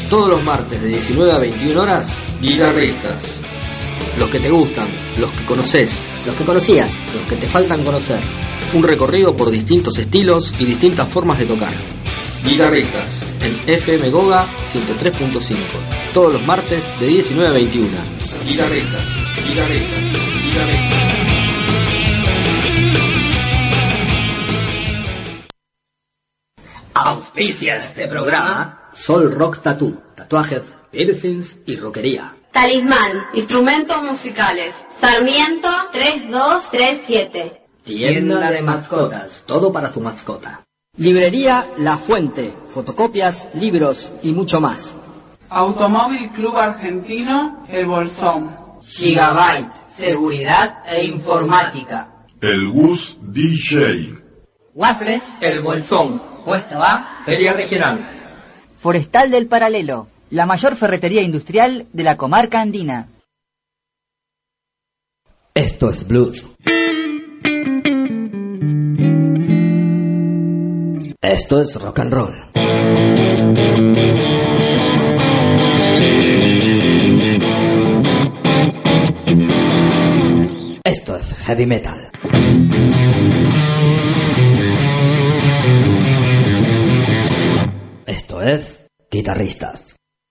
Todos los martes de 19 a 21 horas, Guitarristas. Los que te gustan, los que conoces, los que conocías, los que te faltan conocer. Un recorrido por distintos estilos y distintas formas de tocar. Guitarristas, en FM Goga 103.5. Todos los martes de 19 a 21. Guitarristas, guitarristas, guitarristas. Auspicia este programa Sol Rock Tattoo, tatuajes, piercings y rockería. Talismán, instrumentos musicales, Sarmiento 3237. Tienda de mascotas, todo para su mascota. Librería La Fuente, fotocopias, libros y mucho más. Automóvil Club Argentino El Bolsón. Gigabyte, seguridad e informática. El Gus DJ. Waffles El Bolsón, puesto a Feria Regional. Forestal del Paralelo, la mayor ferretería industrial de la comarca andina. Esto es blues. Esto es rock and roll. Esto es heavy metal. Esto es Guitarristas.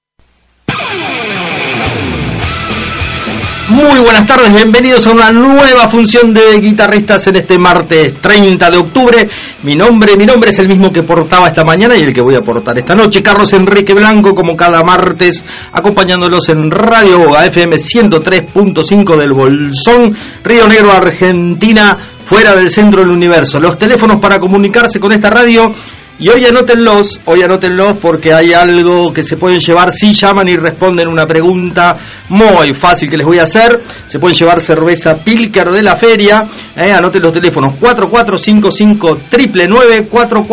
Muy buenas tardes, bienvenidos a una nueva función de Guitarristas en este martes 30 de octubre. Mi nombre es el mismo que portaba esta mañana y el que voy a portar esta noche, Carlos Enrique Blanco, como cada martes, acompañándolos en Radio Goga, FM 103.5 del Bolsón, Río Negro, Argentina, fuera del centro del universo. Los teléfonos para comunicarse con esta radio. Y hoy anótenlos porque hay algo que se pueden llevar si llaman y responden una pregunta muy fácil que les voy a hacer. Se pueden llevar cerveza Pilker de la feria. Anoten los teléfonos 4455-999,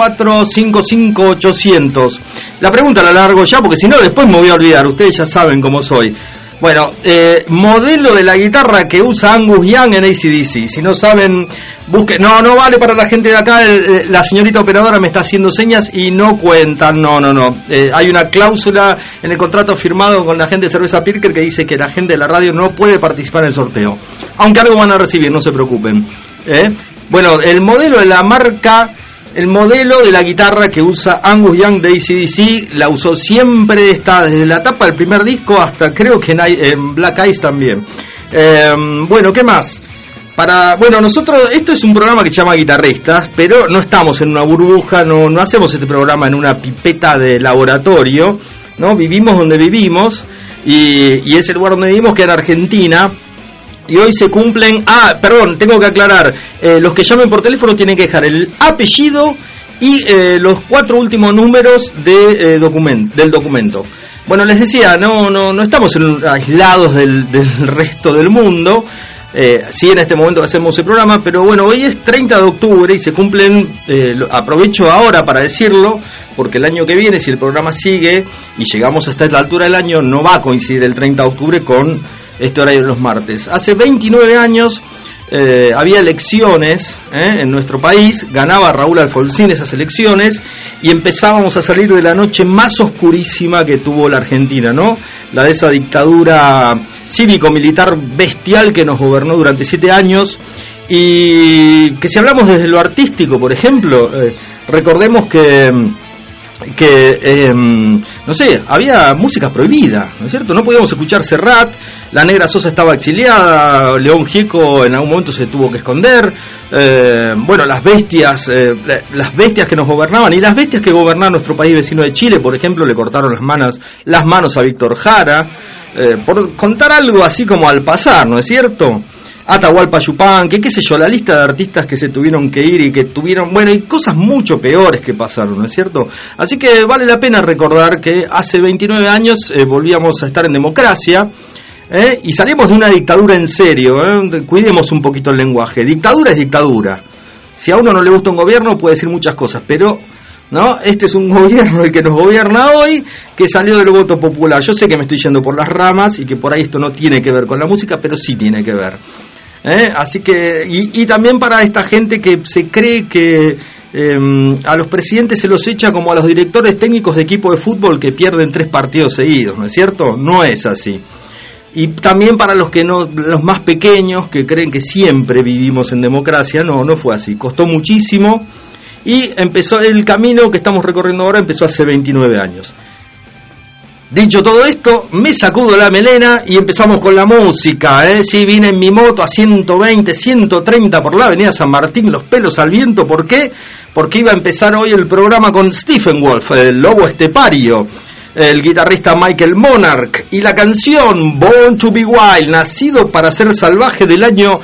4455-800. La pregunta la largo ya porque si no después me voy a olvidar. Ustedes ya saben cómo soy. Bueno, modelo de la guitarra que usa Angus Young en AC/DC. Si no saben, busquen. No vale para la gente de acá. La señorita operadora me está haciendo señas y no cuentan. No. Hay una cláusula en el contrato firmado con la gente de Cerveza Pirker que dice que la gente de la radio no puede participar en el sorteo. Aunque algo van a recibir, no se preocupen. Bueno, el modelo de la marca... El modelo de la guitarra que usa Angus Young de AC/DC la usó siempre, está desde la tapa del primer disco hasta creo que en Black Eyes también. Bueno, ¿qué más? Nosotros, esto es un programa que se llama Guitarristas, pero no estamos en una burbuja, no hacemos este programa en una pipeta de laboratorio, ¿no? Vivimos donde vivimos y es el lugar donde vivimos, que es en Argentina. Y hoy se cumplen... tengo que aclarar. Los que llamen por teléfono tienen que dejar el apellido y los 4 últimos números del documento. Bueno, les decía, no estamos aislados del resto del mundo. Sí, en este momento hacemos el programa, pero bueno, hoy es 30 de octubre y se cumplen... aprovecho ahora para decirlo, porque el año que viene, si el programa sigue y llegamos hasta esta altura del año, no va a coincidir el 30 de octubre con... este horario de los martes. Hace 29 años había elecciones en nuestro país, ganaba Raúl Alfonsín esas elecciones y empezábamos a salir de la noche más oscurísima que tuvo la Argentina, ¿no? La de esa dictadura cívico-militar bestial que nos gobernó durante 7 años y que si hablamos desde lo artístico, por ejemplo, recordemos que no sé, había música prohibida, ¿no es cierto? No podíamos escuchar Serrat, la Negra Sosa estaba exiliada, León Gieco en algún momento se tuvo que esconder, las bestias que nos gobernaban y las bestias que gobernaban nuestro país vecino de Chile, por ejemplo, le cortaron las manos a Víctor Jara, por contar algo así como al pasar, ¿no es cierto? Atahualpa Yupanqui, qué sé yo, la lista de artistas que se tuvieron que ir y que tuvieron, y cosas mucho peores que pasaron, ¿no es cierto? Así que vale la pena recordar que hace 29 años volvíamos a estar en democracia, y salimos de una dictadura en serio, cuidemos un poquito el lenguaje. Dictadura es dictadura. Si a uno no le gusta un gobierno puede decir muchas cosas, pero... ¿no? Este es un gobierno el que nos gobierna hoy, que salió del voto popular. Yo sé que me estoy yendo por las ramas y que por ahí esto no tiene que ver con la música, pero sí tiene que ver. Así que, y también para esta gente que se cree que a los presidentes se los echa como a los directores técnicos de equipo de fútbol que pierden 3 partidos seguidos, ¿no es cierto? No es así. Y también para los que no, los más pequeños que creen que siempre vivimos en democracia, no fue así. Costó muchísimo y empezó el camino que estamos recorriendo ahora, empezó hace 29 años. Dicho todo esto, me sacudo la melena y empezamos con la música, Sí, vine en mi moto a 120, 130 por la avenida San Martín, los pelos al viento. ¿Por qué? Porque iba a empezar hoy el programa con Stephen Wolf, el lobo estepario, el guitarrista Michael Monarch, y la canción Born to be Wild, nacido para ser salvaje, del año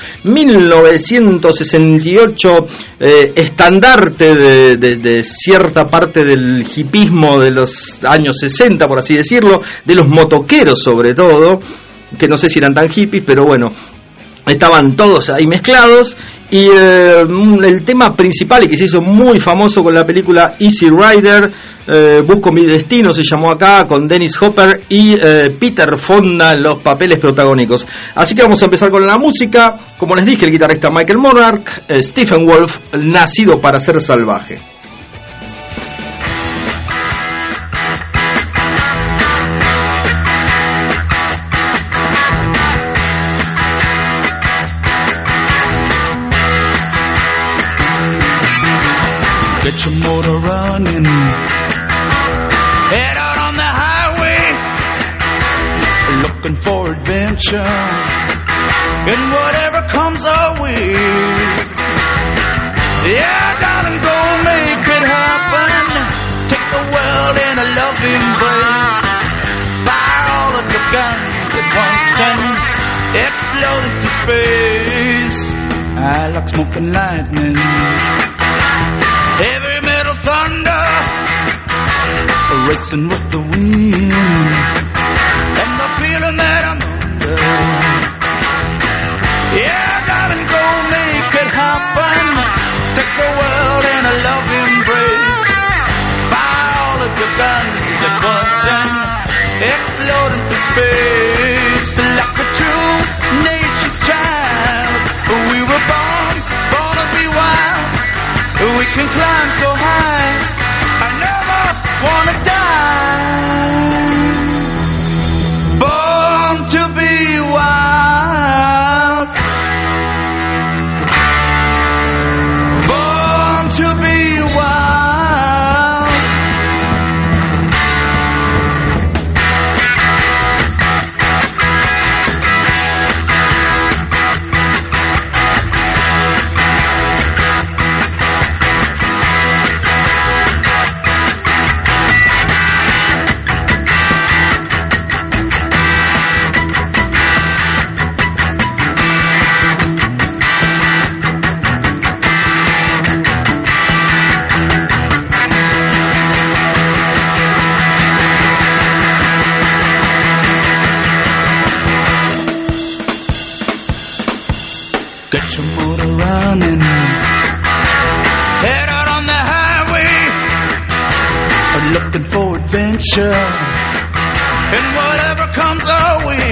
1968, estandarte de cierta parte del hipismo de los años 60, por así decirlo, de los motoqueros sobre todo, que no sé si eran tan hippies, pero bueno, estaban todos ahí mezclados. Y el tema principal, y que se hizo muy famoso con la película Easy Rider, Busco mi destino, se llamó acá, con Dennis Hopper y Peter Fonda en los papeles protagónicos. Así que vamos a empezar con la música. Como les dije, el guitarrista Michael Monarch, Stephen Wolf, nacido para ser salvaje. Get your motor running, head out on the highway, looking for adventure, and whatever comes our way. Yeah, darling, go make it happen, take the world in a loving embrace, fire all of your guns at once and explode into space. I like smoking lightning, heavy metal thunder, racing with the wind, and the feeling that I'm under. Yeah, darling, go make it happen, take the world in a love embrace, fire all of your guns at once and explode into space. Like a true nature's child, we were born to be wild. We can climb so high, I never wanna die. Born to be wild, born to be wild. Get your motor running, head out on the highway, looking for adventure, and whatever comes our way.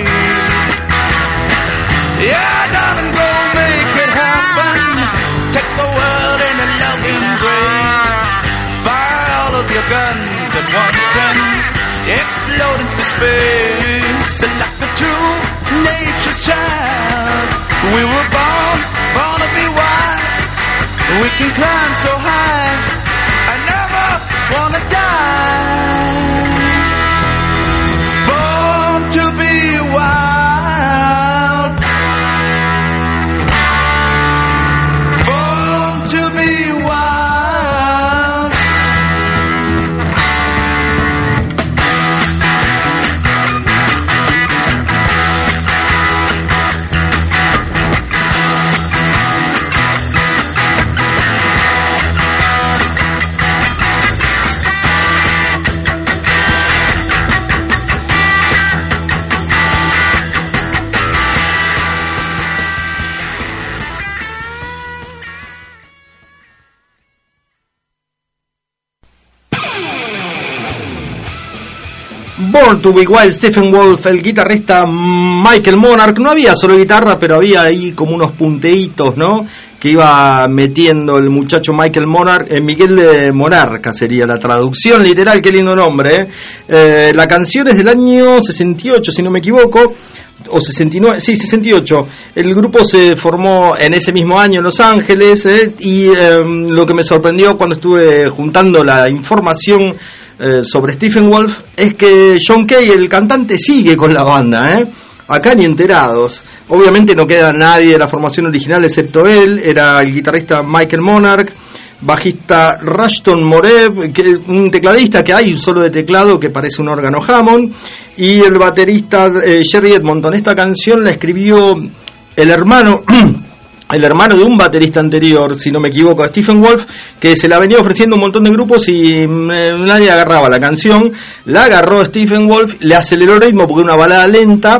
Yeah, darling, go make it happen, take the world in a loving embrace, fire all of your guns at once and explode into space. Like a true nature's child, we were born to be wild. We can climb so high, I never wanna die. Born to be wild, born to be wild. Born to be Wild, Stephen Wolf, el guitarrista Michael Monarch. No había solo guitarra, pero había ahí como unos punteitos, ¿no? que iba metiendo el muchacho Michael Monarch, Miguel de Monarca sería la traducción literal, qué lindo nombre, La canción es del año 68, si no me equivoco, o 69, sí, 68. El grupo se formó en ese mismo año en Los Ángeles, y lo que me sorprendió cuando estuve juntando la información sobre Stephen Wolf es que John Kay, el cantante, sigue con la banda, acá ni enterados. Obviamente no queda nadie de la formación original excepto él. Era el guitarrista Michael Monarch, bajista Rushton Morev, un tecladista que hay un solo de teclado que parece un órgano Hammond, y el baterista Jerry Edmonton. Esta canción la escribió el hermano de un baterista anterior, si no me equivoco, Stephen Wolf, que se la venía ofreciendo un montón de grupos y nadie agarraba la canción. La agarró Stephen Wolf, le aceleró el ritmo porque era una balada lenta,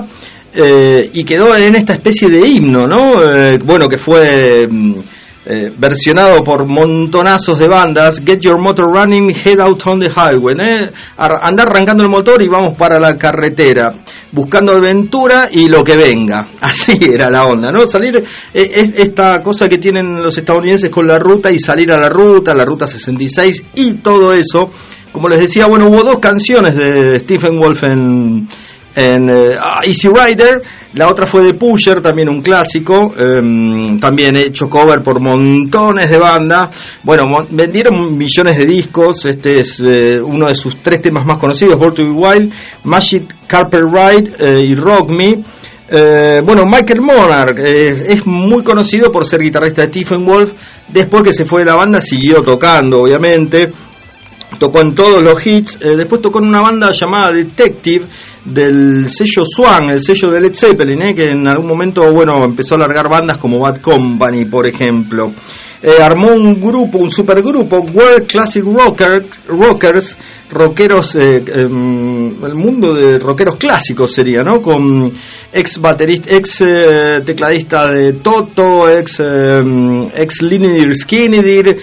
y quedó en esta especie de himno, ¿no? Bueno, que fue versionado por montonazos de bandas. Get your motor running, head out on the highway, andar arrancando el motor y vamos para la carretera, buscando aventura y lo que venga. Así era la onda, ¿no? Salir, esta cosa que tienen los estadounidenses con la ruta y salir a la ruta 66 y todo eso. Como les decía, bueno, hubo 2 canciones de Stephen Wolf en Easy Rider. La otra fue de Pusher, también un clásico, también hecho cover por montones de bandas. Bueno, vendieron millones de discos. Este es uno de sus 3 temas más conocidos: Born to Be Wild, Magic Carpet Ride y Rock Me. Bueno, Michael Monarch es muy conocido por ser guitarrista de Stephen Wolf. Después que se fue de la banda siguió tocando, obviamente. Tocó en todos los hits. Después tocó en una banda llamada Detective del sello Swan, el sello de Led Zeppelin, que en algún momento, bueno, empezó a largar bandas como Bad Company, por ejemplo. Armó un grupo, un supergrupo, World Classic Rockers, rockeros, el mundo de rockeros clásicos sería, ¿no? Con ex baterista, ex tecladista de Toto, ex Lynyrd Skynyrd,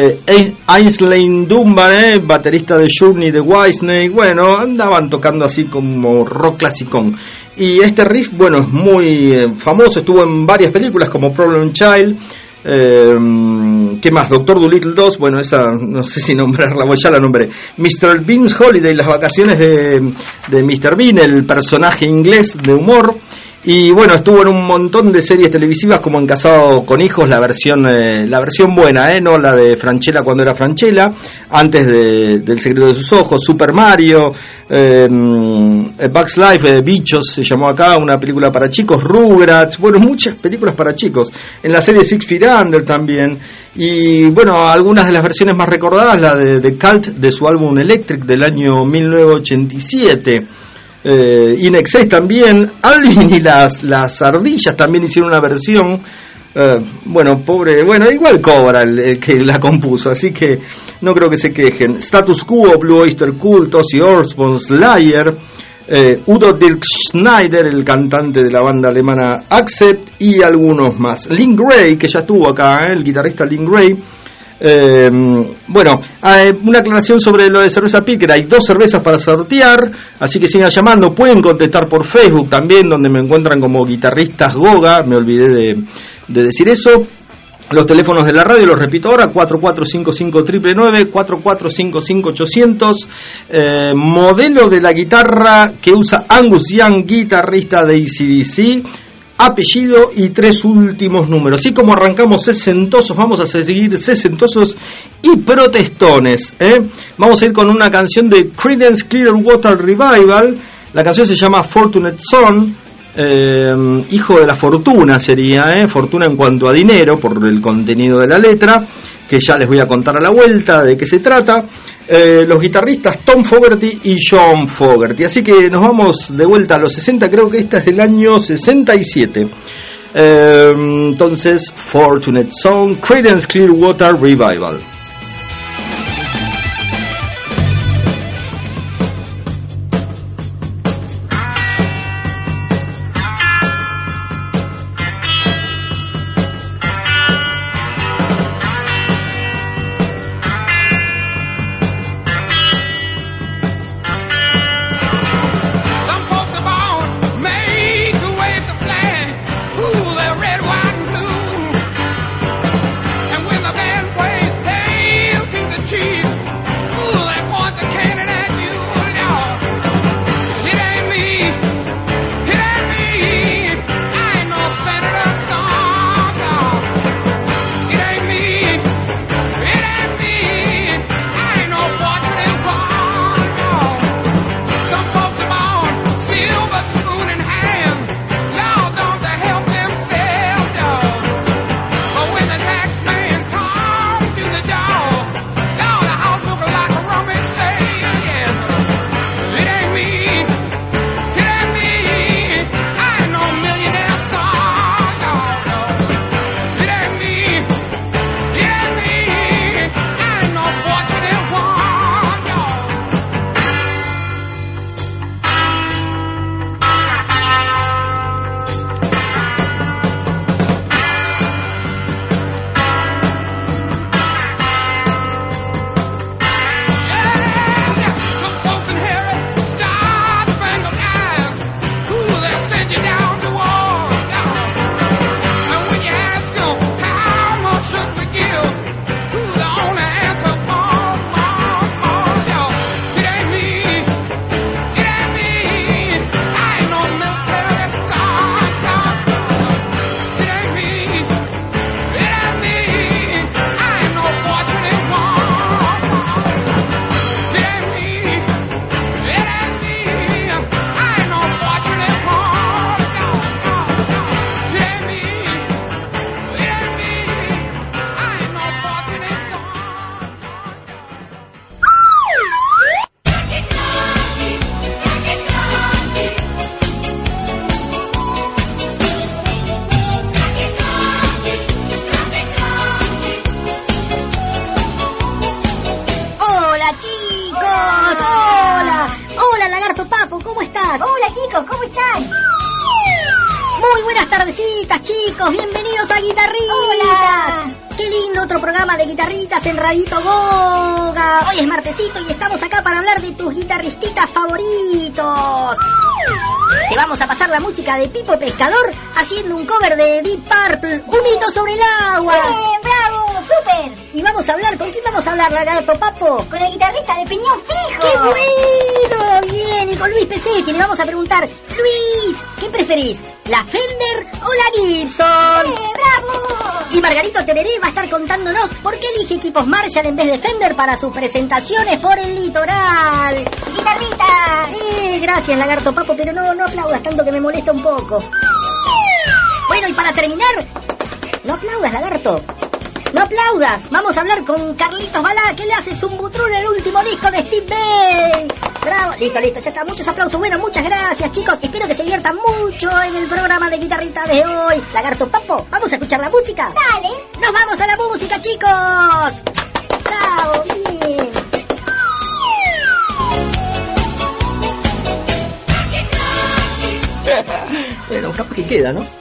Ainsley Dunbar, baterista de Journey, de Whitesnake. Bueno, andaban tocando así como rock clasicón. Y este riff, bueno, es muy famoso, estuvo en varias películas como Problem Child. ¿Qué más? Doctor Dolittle 2, bueno, esa no sé si nombrarla, bueno, ya la nombré. Mr. Bean's Holiday, las vacaciones de Mr. Bean, el personaje inglés de humor. Y bueno, estuvo en un montón de series televisivas como en Casado con Hijos, la versión buena, no la de Franchella cuando era Franchella, antes del Secreto de sus Ojos, Super Mario, Bugs Life, Bichos se llamó acá, una película para chicos, Rugrats, bueno, muchas películas para chicos, en la serie Six Feet Under también. Y bueno, algunas de las versiones más recordadas, la de The Cult de su álbum Electric del año 1987. In Excess también, Alvin y las ardillas también hicieron una versión. Bueno, pobre, bueno, igual cobra el que la compuso, así que no creo que se quejen. Status Quo, Blue Oyster Cult, Ozzy Osbourne, Slayer, Udo Dirk Schneider, el cantante de la banda alemana Accept, y algunos más. Lynn Gray, que ya estuvo acá, el guitarrista Lynn Gray. Bueno, una aclaración sobre lo de cerveza Picker. Hay 2 cervezas para sortear, así que sigan llamando. Pueden contestar por Facebook también, donde me encuentran como Guitarristas Goga. Me olvidé de decir eso. Los teléfonos de la radio, los repito ahora: 4455-999, 4455-800. Modelo de la guitarra que usa Angus Young, guitarrista de AC/DC. Apellido y 3 últimos números. Así como arrancamos sesentosos, vamos a seguir sesentosos y protestones. Vamos a ir con una canción de Creedence Clearwater Revival. La canción se llama Fortunate Son, hijo de la fortuna sería, fortuna en cuanto a dinero, por el contenido de la letra, que ya les voy a contar a la vuelta de qué se trata. Los guitarristas Tom Fogerty y John Fogerty. Así que nos vamos de vuelta a los 60, creo que esta es del año 67. Entonces, Fortunate Son, Creedence Clearwater Revival. Made to wave the flag, ooh, they're red, white, and blue. Buenas tardecitas, chicos, bienvenidos a Guitarritas. ¡Hola! Qué lindo otro programa de guitarritas en Radito Goga. Hoy es martesito y estamos acá para hablar de tus guitarristitas favoritos. Te vamos a pasar la música de Pipo Pescador haciendo un cover de Deep Purple, Un mito sobre el agua. ¡Bravo! ¡Súper! Y vamos a hablar, ¿con quién vamos a hablar, Lagarto Papo? Con el guitarrista de Piñón Fijo. ¡Qué bueno! Bien, y con Luis Pesetti le vamos a preguntar, Luis, ¿qué preferís? ¿La Fender o la Gibson? ¡Bravo! Y Margarito Tereré va a estar contándonos por qué elige equipos Marshall en vez de Fender para sus presentaciones por el litoral. ¡Guitarrita! Gracias, Lagarto Papo, pero no aplaudas tanto que me molesta un poco. Bueno, y para terminar, no aplaudas, Lagarto. No aplaudas. Vamos a hablar con Carlitos Balá, que le hace Zumbutrul el último disco de Steve Vai. Bravo. Listo, ya está. Muchos aplausos. Bueno, muchas gracias, chicos. Espero que se diviertan mucho en el programa de Guitarrita de hoy. Lagarto Papo, ¿vamos a escuchar la música? Dale. Nos vamos a la música, chicos. Bravo, bien. Bueno, capaz que queda, ¿no?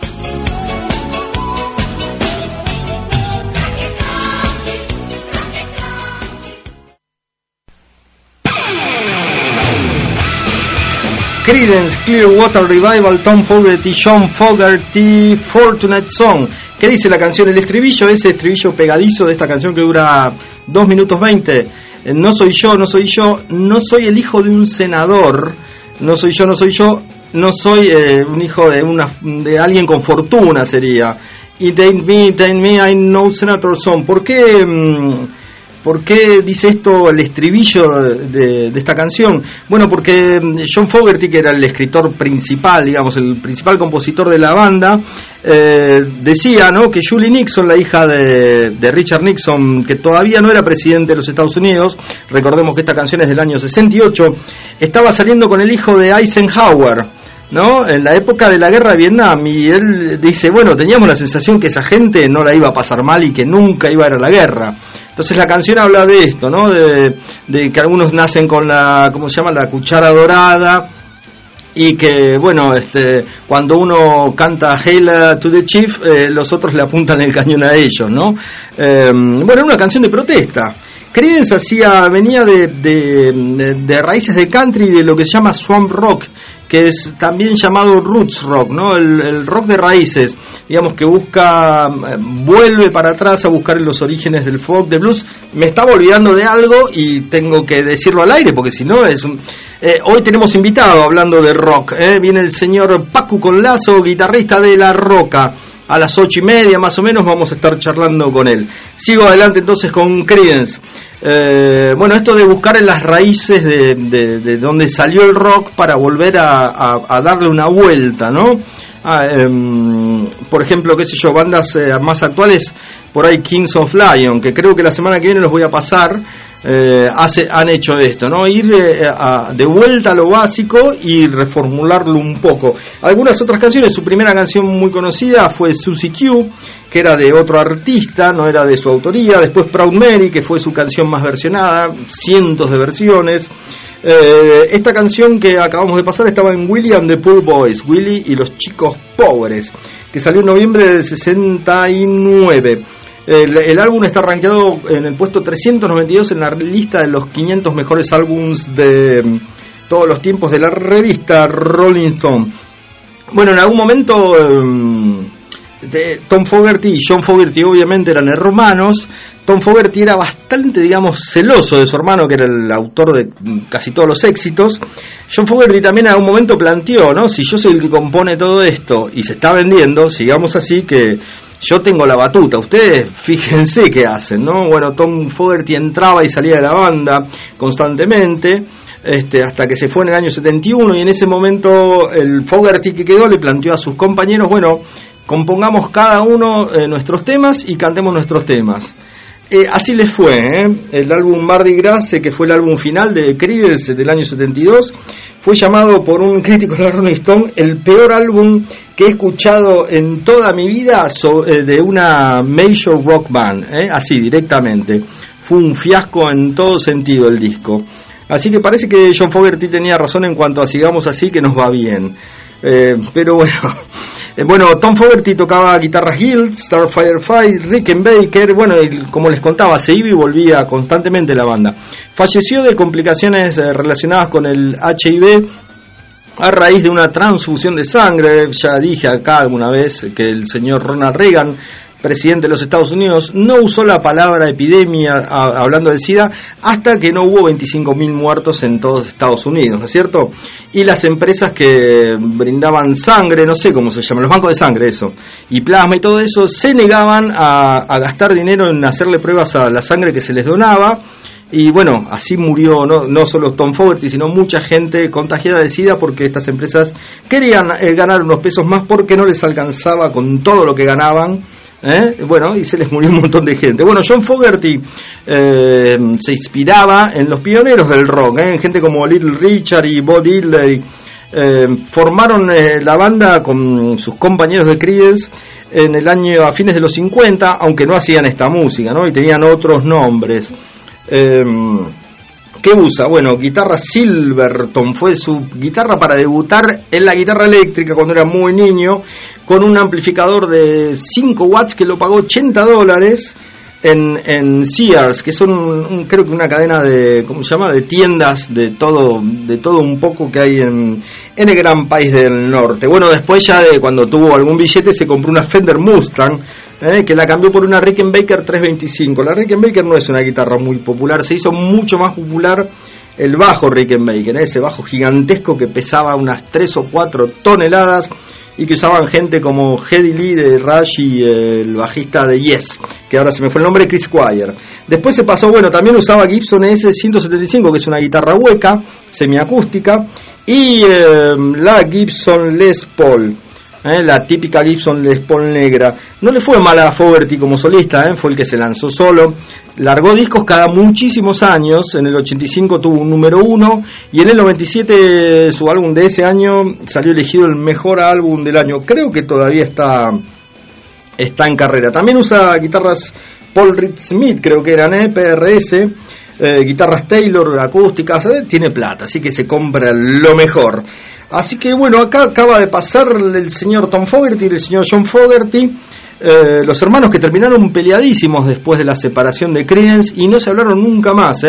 Creedence Clearwater Revival, Tom Fogerty, John Fogerty, Fortunate Song. ¿Qué dice la canción? El estribillo, ese estribillo pegadizo de esta canción que dura 2 minutos 20. No soy yo, no soy el hijo de un senador. No soy yo, no soy un hijo de alguien con fortuna, sería. It ain't me, I'm no senator son. ¿Por qué dice esto el estribillo de esta canción? Bueno, porque John Fogerty, que era el escritor principal, digamos, el principal compositor de la banda, decía, ¿no?, que Julie Nixon, la hija de Richard Nixon, que todavía no era presidente de los Estados Unidos, recordemos que esta canción es del año 68, estaba saliendo con el hijo de Eisenhower, ¿no?, en la época de la guerra de Vietnam, y él dice, bueno, teníamos la sensación que esa gente no la iba a pasar mal y que nunca iba a ir a la guerra. Entonces la canción habla de esto, ¿no?, de que algunos nacen con la, ¿cómo se llama?, la cuchara dorada, y que, bueno, cuando uno canta Hail to the Chief, los otros le apuntan el cañón a ellos, ¿no? Bueno, era una canción de protesta. Creedence venía de raíces de country y de lo que se llama swamp rock, que es también llamado roots rock, ¿no? El rock de raíces, digamos, que vuelve para atrás a buscar en los orígenes del folk, del blues. Me estaba olvidando de algo y tengo que decirlo al aire, porque si no es hoy tenemos invitado hablando de rock, viene el señor Pacu Conlazo, guitarrista de La Roca. A las 8:30 más o menos vamos a estar charlando con él. Sigo adelante entonces con Creedence. Bueno, esto de buscar en las raíces de donde salió el rock para volver a darle una vuelta, ¿no? Por ejemplo, qué sé yo, bandas más actuales, por ahí Kings of Lion, que creo que la semana que viene los voy a pasar, han hecho esto, ¿no? Ir de vuelta a lo básico y reformularlo un poco. Algunas otras canciones, su primera canción muy conocida fue Susie Q, que era de otro artista, no era de su autoría. Después Proud Mary, que fue su canción más versionada, cientos de versiones. Esta canción que acabamos de pasar estaba en Willie and the Poor Boys, Willie y los chicos pobres, que salió en noviembre del 69. El álbum está rankeado en el puesto 392 en la lista de los 500 mejores álbums de todos los tiempos de la revista Rolling Stone. Bueno, en algún momento Tom Fogerty y John Fogerty obviamente eran hermanos. Tom Fogerty era bastante, digamos, celoso de su hermano, que era el autor de casi todos los éxitos. John Fogerty también en algún momento planteó, ¿no?, si yo soy el que compone todo esto y se está vendiendo, sigamos así, que yo tengo la batuta, ustedes fíjense qué hacen, ¿no? Bueno, Tom Fogerty entraba y salía de la banda constantemente, hasta que se fue en el año 71, y en ese momento el Fogerty que quedó le planteó a sus compañeros, bueno, compongamos cada uno nuestros temas y cantemos nuestros temas. Así les fue, El álbum Mardi Gras, que fue el álbum final de Creedence del año 72, fue llamado por un crítico de la Rolling Stone el peor álbum que he escuchado en toda mi vida de una major rock band, así directamente. Fue un fiasco en todo sentido el disco. Así que parece que John Fogerty tenía razón en cuanto a sigamos así, que nos va bien. Pero bueno, Bueno, Tom Fogerty tocaba guitarra Hill, Starfire Fight, Rickenbacker, bueno, y como les contaba, se iba y volvía constantemente la banda. Falleció de complicaciones relacionadas con el HIV a raíz de una transfusión de sangre. Ya dije acá alguna vez que el señor Ronald Reagan, presidente de los Estados Unidos, no usó la palabra epidemia hablando del SIDA hasta que no hubo 25.000 muertos en todos Estados Unidos, ¿no es cierto? Y las empresas que brindaban sangre, no sé cómo se llaman, los bancos de sangre, eso, y plasma y todo eso, se negaban a gastar dinero en hacerle pruebas a la sangre que se les donaba. Y bueno, así murió no solo Tom Fogerty, sino mucha gente contagiada de SIDA, porque estas empresas querían ganar unos pesos más porque no les alcanzaba con todo lo que ganaban. Bueno, y se les murió un montón de gente. Bueno, John Fogerty se inspiraba en los pioneros del rock, en gente como Little Richard y Bo Diddley. Formaron la banda con sus compañeros de Creedence en el año a fines de los 50, aunque no hacían esta música, ¿no? Y tenían otros nombres. ¿Qué usa? Bueno, guitarra Silverton, fue su guitarra para debutar en la guitarra eléctrica cuando era muy niño, con un amplificador de 5 watts que lo pagó $80 en Sears, que son creo que una cadena de, ¿cómo se llama?, de tiendas de todo un poco que hay en el gran país del norte. Bueno, después ya cuando tuvo algún billete se compró una Fender Mustang, que la cambió por una Rickenbacker 325. La Rickenbacker no es una guitarra muy popular, se hizo mucho más popular el bajo Rickenbacker, ese bajo gigantesco que pesaba unas 3 o 4 toneladas y que usaban gente como Geddy Lee de Rush y el bajista de Yes, que ahora se me fue el nombre, Chris Squire. Después se pasó, bueno, también usaba Gibson S175, que es una guitarra hueca, semiacústica, y la Gibson Les Paul, la típica Gibson Les Paul negra. No le fue mal a Fogerty como solista, fue el que se lanzó solo. Largó discos cada muchísimos años. En el 85 tuvo un número 1 y en el 97 su álbum de ese año salió elegido el mejor álbum del año. Creo que todavía está en carrera. También usa guitarras Paul Reed Smith, creo que eran PRS, guitarras Taylor acústicas, tiene plata, así que se compra lo mejor. Así que bueno, acá acaba de pasar el señor Tom Fogerty y el señor John Fogerty, los hermanos que terminaron peleadísimos después de la separación de Creedence y no se hablaron nunca más.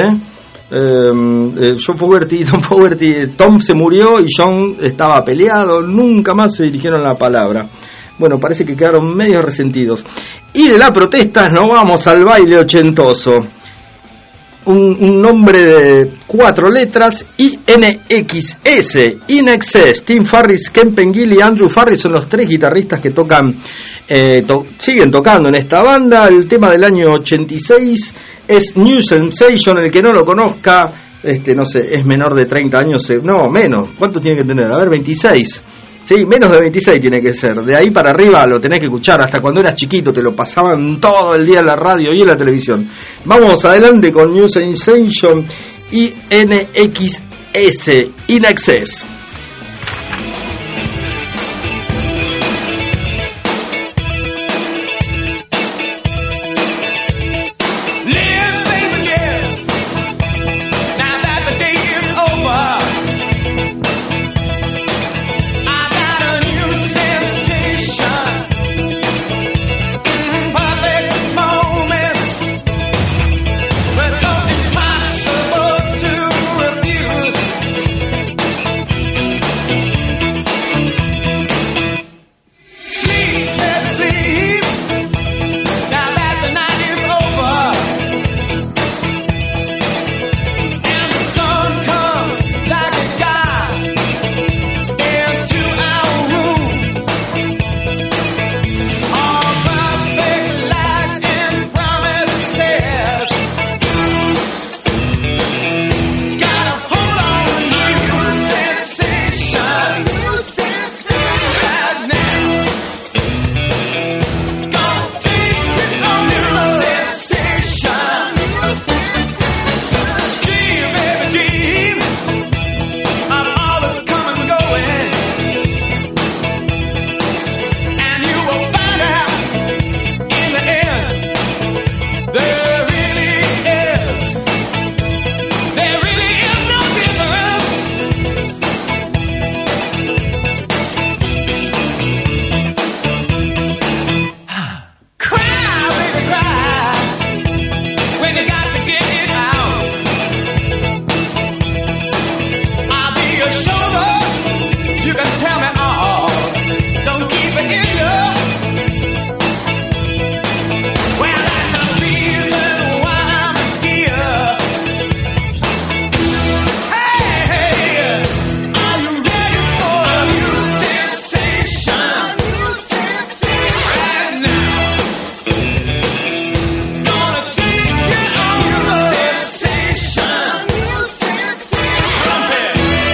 John Fogerty y Tom Fogerty, Tom se murió y John estaba peleado, nunca más se dirigieron la palabra. Bueno, parece que quedaron medio resentidos. Y de la protesta nos vamos al baile ochentoso. Un nombre de 4 letras, INXS, INXS. Tim Farris, Ken Pengill y Andrew Farris son los 3 guitarristas que tocan, siguen tocando en esta banda. El tema del año 86 es New Sensation. El que no lo conozca, no sé, es menor de 30 años, no, menos. ¿Cuánto tiene que tener? A ver, 26. Sí, menos de 26 tiene que ser. De ahí para arriba lo tenés que escuchar. Hasta cuando eras chiquito te lo pasaban todo el día en la radio y en la televisión. Vamos adelante con New Sensation y INXS, INXS. But something impossible to refuse. You can tell me all, don't keep it in you. Well, that's the reason why I'm here. Hey, are you ready for a new sensation? Right now, gonna take you on a new sensation. Trumpet.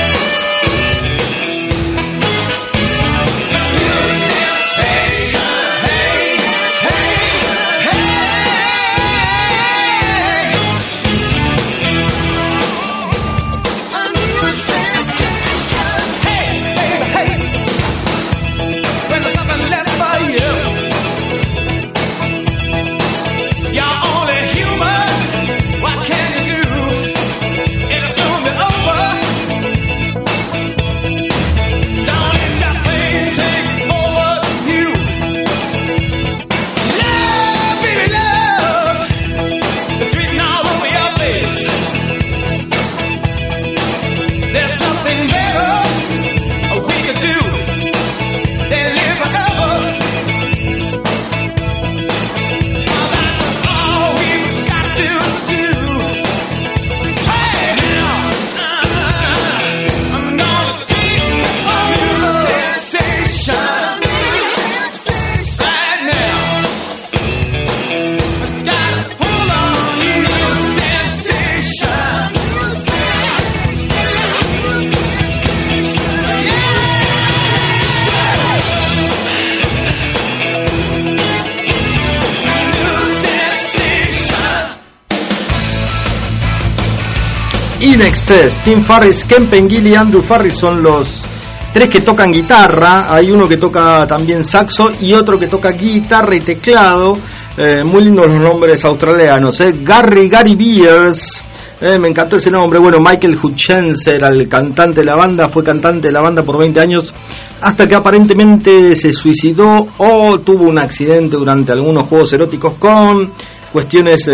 In Excess, Tim Farris, Ken Pengil y Andrew Farris son los tres que tocan guitarra. Hay uno que toca también saxo y otro que toca guitarra y teclado. Muy lindos los nombres australianos. Gary Beers, me encantó ese nombre. Bueno, Michael Hutchence era el cantante de la banda, fue cantante de la banda por 20 años, hasta que aparentemente se suicidó o tuvo un accidente durante algunos juegos eróticos con cuestiones,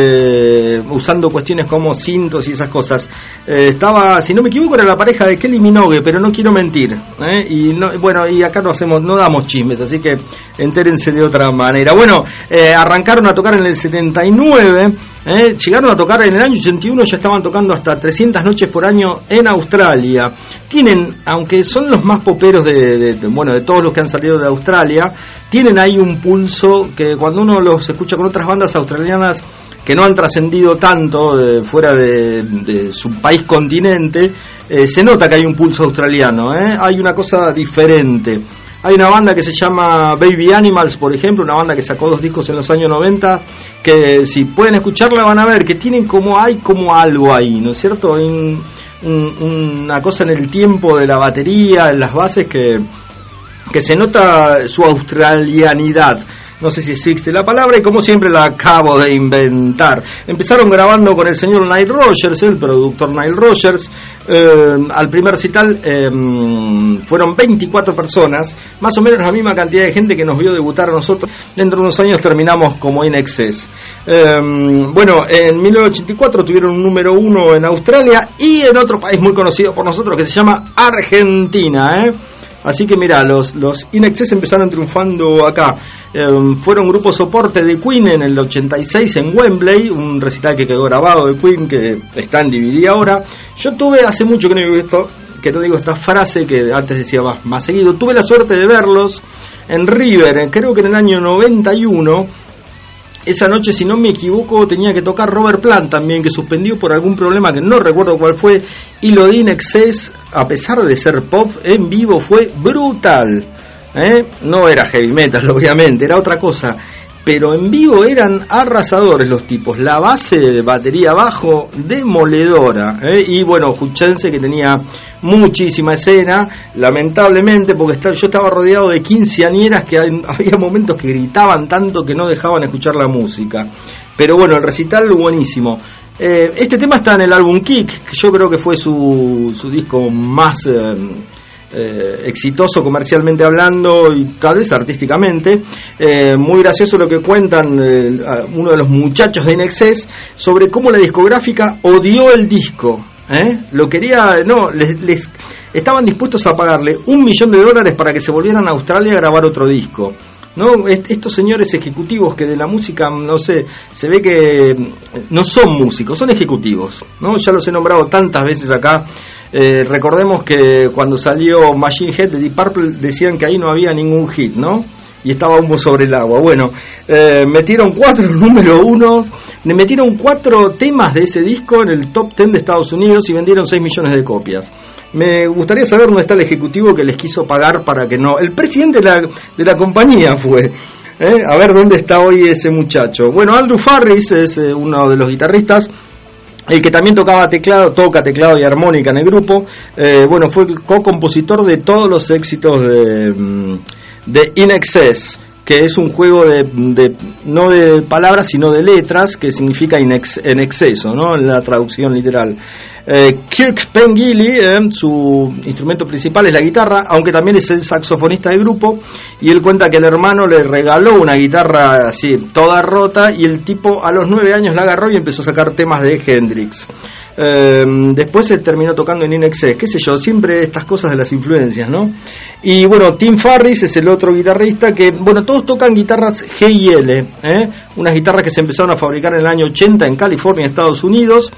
usando cuestiones como cintos y esas cosas. Estaba, si no me equivoco, era la pareja de Kelly Minogue, pero no quiero mentir, y no, bueno, y acá no damos chismes, así que entérense de otra manera. Bueno, arrancaron a tocar en el 79, llegaron a tocar en el año 81, ya estaban tocando hasta 300 noches por año en Australia. Tienen, aunque son los más poperos de todos los que han salido de Australia, tienen ahí un pulso que cuando uno los escucha con otras bandas australianas que no han trascendido tanto fuera de su país continente, se nota que hay un pulso australiano, hay una cosa diferente. Hay una banda que se llama Baby Animals, por ejemplo, una banda que sacó 2 discos en los años 90, que si pueden escucharla van a ver que tienen hay como algo ahí, ¿no es cierto? Hay una cosa en el tiempo de la batería, en las bases que se nota su australianidad. No sé si existe la palabra y como siempre la acabo de inventar. Empezaron grabando con el señor Nile Rodgers, el productor Nile Rodgers. Al primer recital fueron 24 personas, más o menos la misma cantidad de gente que nos vio debutar a nosotros. Dentro de unos años terminamos como In Excess. Bueno, en 1984 tuvieron un número 1 en Australia y en otro país muy conocido por nosotros que se llama Argentina, Así que mira, los In Excess empezaron triunfando acá. Fueron grupo soporte de Queen en el 86 en Wembley, un recital que quedó grabado de Queen que está en DVD ahora. Yo tuve hace mucho que no digo esta frase que antes decía más seguido. Tuve la suerte de verlos en River, creo que en el año 91. Esa noche, si no me equivoco, tenía que tocar Robert Plant también, que suspendió por algún problema que no recuerdo cuál fue. Y lo de In Excess, a pesar de ser pop, en vivo fue brutal. No era heavy metal, obviamente, era otra cosa. Pero en vivo eran arrasadores los tipos. La base de batería bajo, demoledora. Y bueno, Hutchence, que tenía muchísima escena, lamentablemente, porque yo estaba rodeado de quinceañeras que había momentos que gritaban tanto que no dejaban escuchar la música. Pero bueno, el recital buenísimo. Este tema está en el álbum Kick, que yo creo que fue su disco más exitoso comercialmente hablando y tal vez artísticamente. Muy gracioso lo que cuentan uno de los muchachos de In Excess sobre cómo la discográfica odió el disco. Lo quería, estaban dispuestos a pagarle $1 millón para que se volvieran a Australia a grabar otro disco. ¿No? Estos señores ejecutivos que de la música, no sé, se ve que no son músicos, son ejecutivos, ¿no? Ya los he nombrado tantas veces acá. Recordemos que cuando salió Machine Head de Deep Purple decían que ahí no había ningún hit, ¿no? Y estaba Humo sobre el agua. Bueno, metieron 4 número 1, metieron 4 temas de ese disco en el top 10 de Estados Unidos y vendieron 6 millones de copias. Me gustaría saber dónde está el ejecutivo que les quiso pagar para que no... El presidente de la compañía fue. A ver dónde está hoy ese muchacho. Bueno, Andrew Farris es uno de los guitarristas, el que también toca teclado y armónica en el grupo. Bueno, fue el co-compositor de todos los éxitos de In Excess, que es un juego de no de palabras sino de letras, que significa en exceso, ¿no? En la traducción literal. Kirk Pengilly, su instrumento principal es la guitarra, aunque también es el saxofonista del grupo, y él cuenta que el hermano le regaló una guitarra así toda rota y el tipo a los 9 años la agarró y empezó a sacar temas de Hendrix. Después se terminó tocando en In Excess, qué sé yo, siempre estas cosas de las influencias, ¿no? Y bueno, Tim Farris es el otro guitarrista que, bueno, todos tocan guitarras G&L, unas guitarras que se empezaron a fabricar en el año 80 en California, Estados Unidos.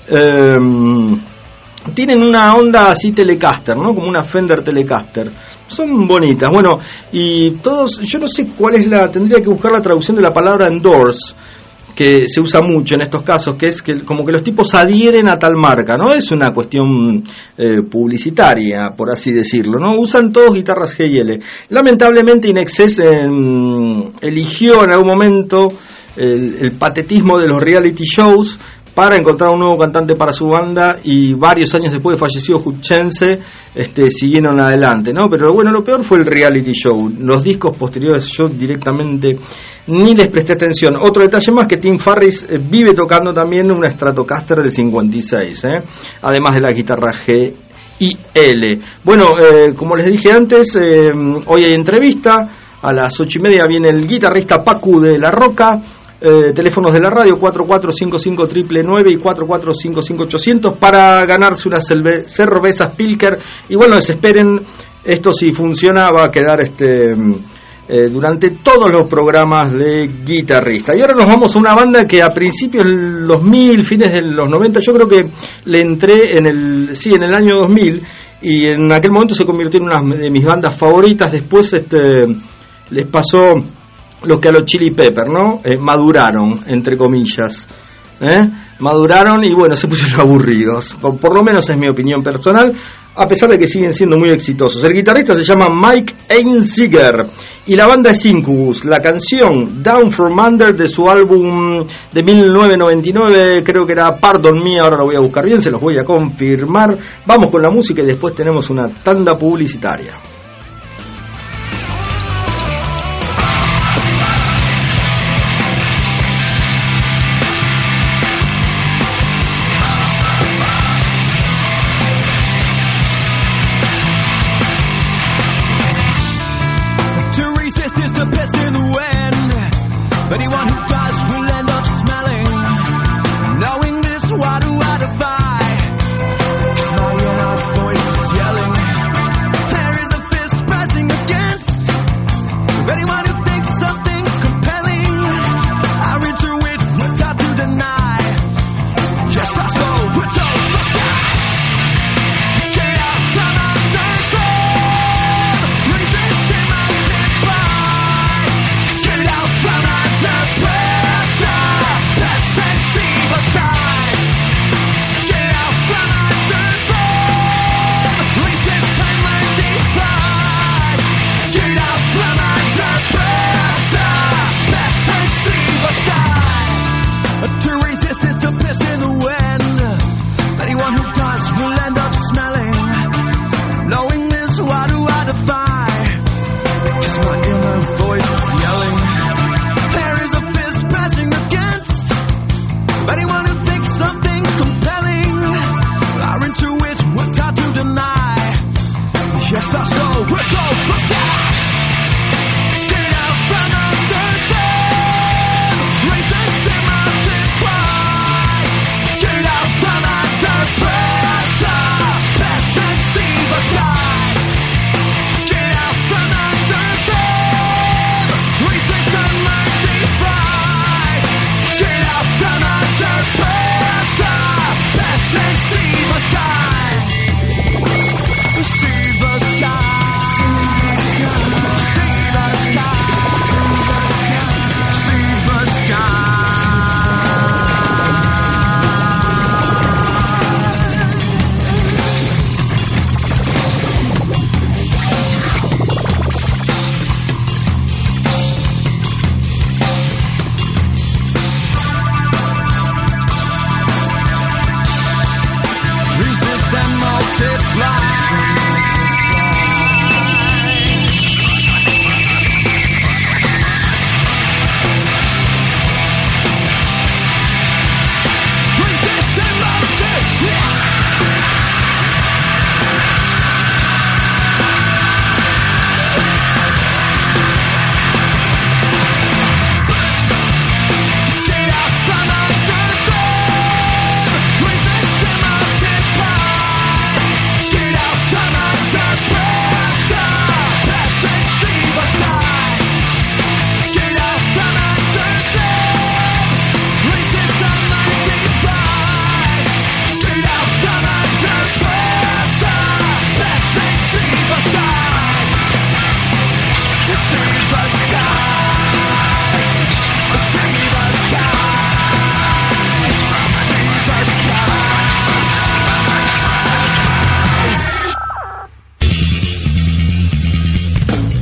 Tienen una onda así Telecaster, ¿no? Como una Fender Telecaster. Son bonitas. Bueno, y todos, yo no sé cuál es tendría que buscar la traducción de la palabra endorse, que se usa mucho en estos casos, que es que como que los tipos adhieren a tal marca, ¿no? Es una cuestión publicitaria, por así decirlo, ¿no? Usan todos guitarras G&L. Lamentablemente In Excess eligió en algún momento el patetismo de los reality shows para encontrar un nuevo cantante para su banda, y varios años después de fallecido Hutchense siguieron adelante, ¿no? Pero bueno, lo peor fue el reality show. Los discos posteriores yo directamente ni les presté atención. Otro detalle más, que Tim Farris vive tocando también una Stratocaster del 56, además de la guitarra G y L. Bueno, como les dije antes, hoy hay entrevista. A las 8:30 viene el guitarrista Pacu de La Roca. Teléfonos de la radio 4455-999 y 4455-800 para ganarse unas cervezas Pilker. Igual no desesperen, esto si funciona va a quedar durante todos los programas de guitarrista. Y ahora nos vamos a una banda que a principios del 2000, fines de los 90, yo creo que le entré en el año 2000, y en aquel momento se convirtió en una de mis bandas favoritas. Después les pasó lo que a los Chili Peppers, ¿no? Maduraron, entre comillas. Maduraron y bueno, se pusieron aburridos. Por lo menos es mi opinión personal, a pesar de que siguen siendo muy exitosos. El guitarrista se llama Mike Einziger y la banda es Incubus. La canción Down From Under de su álbum de 1999, creo que era Pardon Me, ahora lo voy a buscar bien, se los voy a confirmar. Vamos con la música y después tenemos una tanda publicitaria.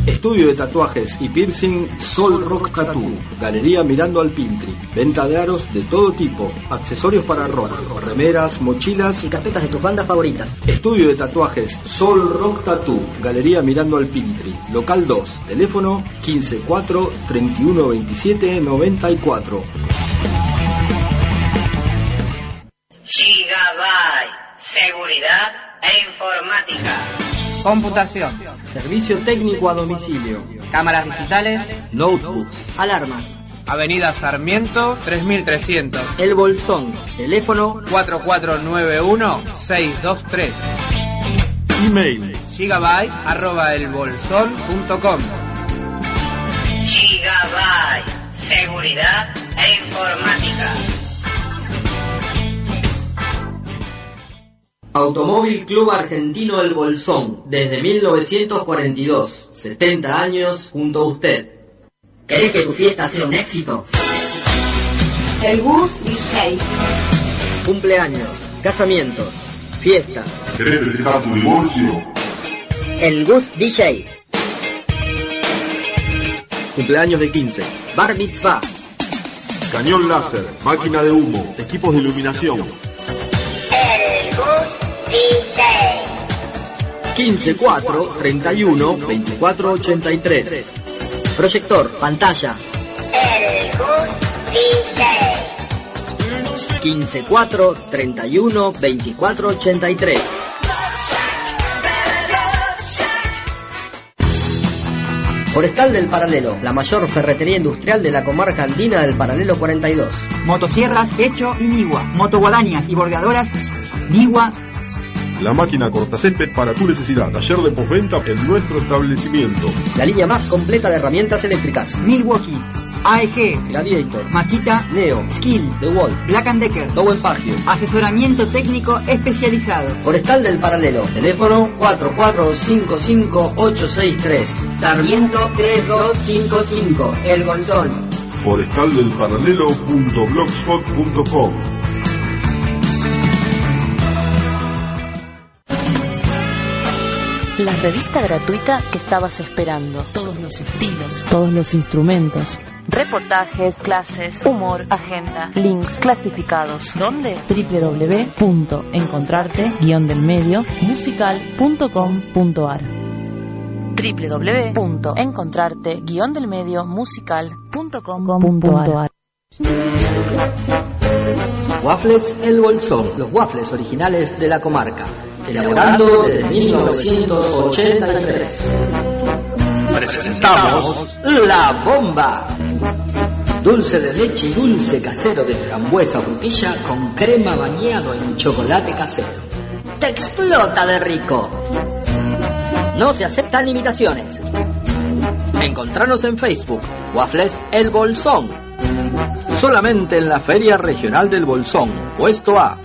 Estudio de tatuajes y piercing Sol Rock Tattoo. Galería mirando al Piltri. Venta de aros de todo tipo. Accesorios para rock, remeras, mochilas y carpetas de tus bandas favoritas. Estudio de tatuajes Sol Rock Tattoo. Galería mirando al Piltri. Local 2. Teléfono 154 31 27 94. Gigabyte. Seguridad e informática. Computación. Servicio técnico a domicilio. Cámaras digitales. Notebooks. Alarmas. Avenida Sarmiento 3300. El Bolsón. Teléfono 4491-623. Email gigabyte@elbolsón.com. Gigabyte. Seguridad e informática. Automóvil Club Argentino El Bolsón, desde 1942, 70 años junto a usted. ¿Querés que tu fiesta sea un éxito? El Gus DJ. Cumpleaños, casamientos, fiesta. ¿Querés festejar tu divorcio? El Gus DJ. Cumpleaños de 15. Bar mitzvah. Cañón láser, máquina de humo, equipos de iluminación. El Gus DJ. 15-4-31-24-83. Proyector, pantalla. El Gus DJ. 15-4-31-24-83. Forestal del Paralelo, la mayor ferretería industrial de la comarca andina del Paralelo 42. Motosierras Hecho y Nigua. Motoguadañas y bordeadoras Nigua. La máquina cortacésped para tu necesidad. Taller de postventa en nuestro establecimiento. La línea más completa de herramientas eléctricas. Milwaukee. AEG. Gladiator. Makita. Neo. Skill. DeWalt. Black & Decker. Dowen Pagio. Asesoramiento técnico especializado. Forestal del Paralelo. Teléfono 4455-863. Sarmiento 3255. El Bolsón. Forestaldelparalelo.blogspot.com. La revista gratuita que estabas esperando. Todos los estilos, todos los instrumentos. Reportajes, clases, humor, agenda, links clasificados. ¿Dónde? www.encontrarte-delmedio-musical.com.ar www.encontrarte-delmedio-musical.com.ar Waffles El Bolsón. Los waffles originales de la comarca. Elaborando desde 1983. Presentamos La Bomba. Dulce de leche y dulce casero de frambuesa frutilla con crema bañado en chocolate casero. Te explota de rico. No se aceptan imitaciones. Encontranos en Facebook, Waffles El Bolsón. Solamente en la Feria Regional del Bolsón, puesto A.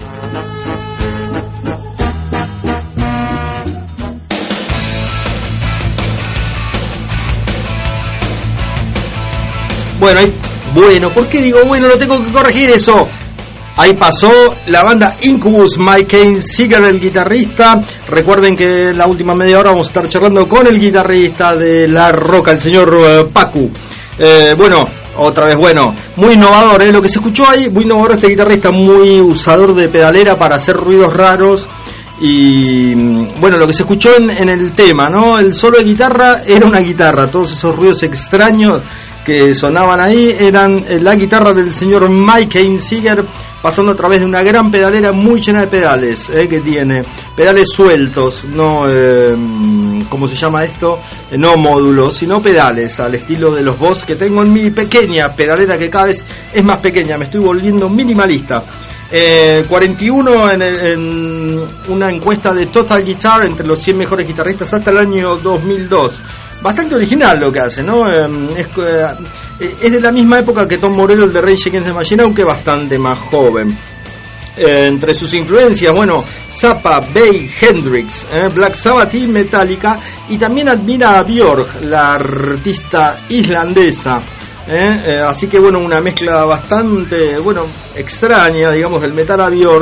Bueno, ¿por qué digo bueno? Lo tengo que corregir eso. Ahí pasó la banda Incubus, Mike Seeger, el guitarrista. Recuerden que en la última media hora vamos a estar charlando con el guitarrista de La Roca, el señor Pacu. Otra vez, muy innovador, lo que se escuchó ahí, muy innovador este guitarrista, muy usador de pedalera para hacer ruidos raros. Y lo que se escuchó en el tema, ¿no? El solo de guitarra era una guitarra, todos esos ruidos extraños que sonaban ahí eran la guitarra del señor Mike Seeger pasando a través de una gran pedalera muy llena de pedales, que tiene pedales sueltos, no ¿cómo se llama esto? No módulos, sino pedales al estilo de los Boss que tengo en mi pequeña pedalera, que cada vez es más pequeña, me estoy volviendo minimalista. 41 en una encuesta de Total Guitar entre los 100 mejores guitarristas hasta el año 2002. Bastante original lo que hace, ¿no? Es de la misma época que Tom Morello, el de Rage Against the Machine, aunque bastante más joven. Entre sus influencias, Zappa, Bay, Hendrix, Black Sabbath y Metallica, y también admira a Björk, la artista islandesa. Así que una mezcla bastante extraña, digamos, del metal a Björk.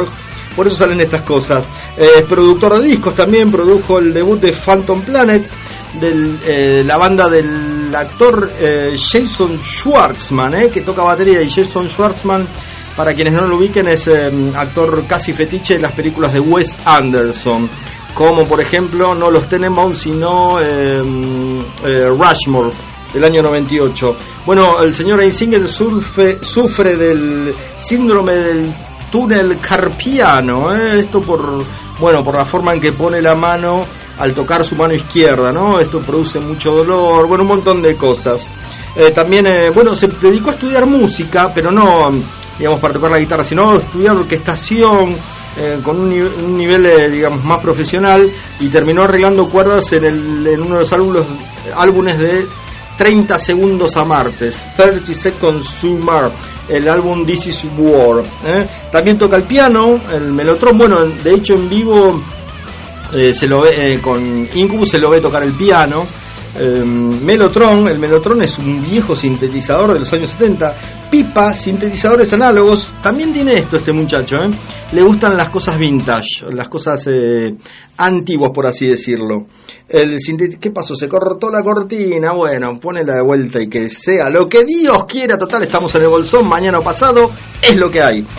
por eso salen estas cosas. Es productor de discos también, produjo el debut de Phantom Planet, de la banda del actor Jason Schwartzman, que toca batería. Y Jason Schwartzman, para quienes no lo ubiquen, es actor casi fetiche de las películas de Wes Anderson, como por ejemplo no Los Tenenbaums, sino Rushmore del año 98. Bueno, el señor Einsinger sufre del síndrome del túnel carpiano, esto por la forma en que pone la mano al tocar su mano izquierda, ¿no? Esto produce mucho dolor, un montón de cosas. También, se dedicó a estudiar música, pero no, digamos, para tocar la guitarra, sino a estudiar orquestación, con un nivel, digamos, más profesional, y terminó arreglando cuerdas en uno de los álbumes de 30 segundos a Marte, 30 Seconds to Mars, el álbum This Is War. También toca el piano, el melotron. De hecho en vivo se lo ve con Incubus, se lo ve tocar el piano. Mellotron, el Mellotron es un viejo sintetizador de los años 70. Pipa, sintetizadores análogos. También tiene esto este muchacho, le gustan las cosas vintage, las cosas antiguas, por así decirlo. ¿Qué pasó? Se cortó la cortina. Bueno, ponela de vuelta y que sea lo que Dios quiera. Total, estamos en el bolsón, mañana o pasado es lo que hay.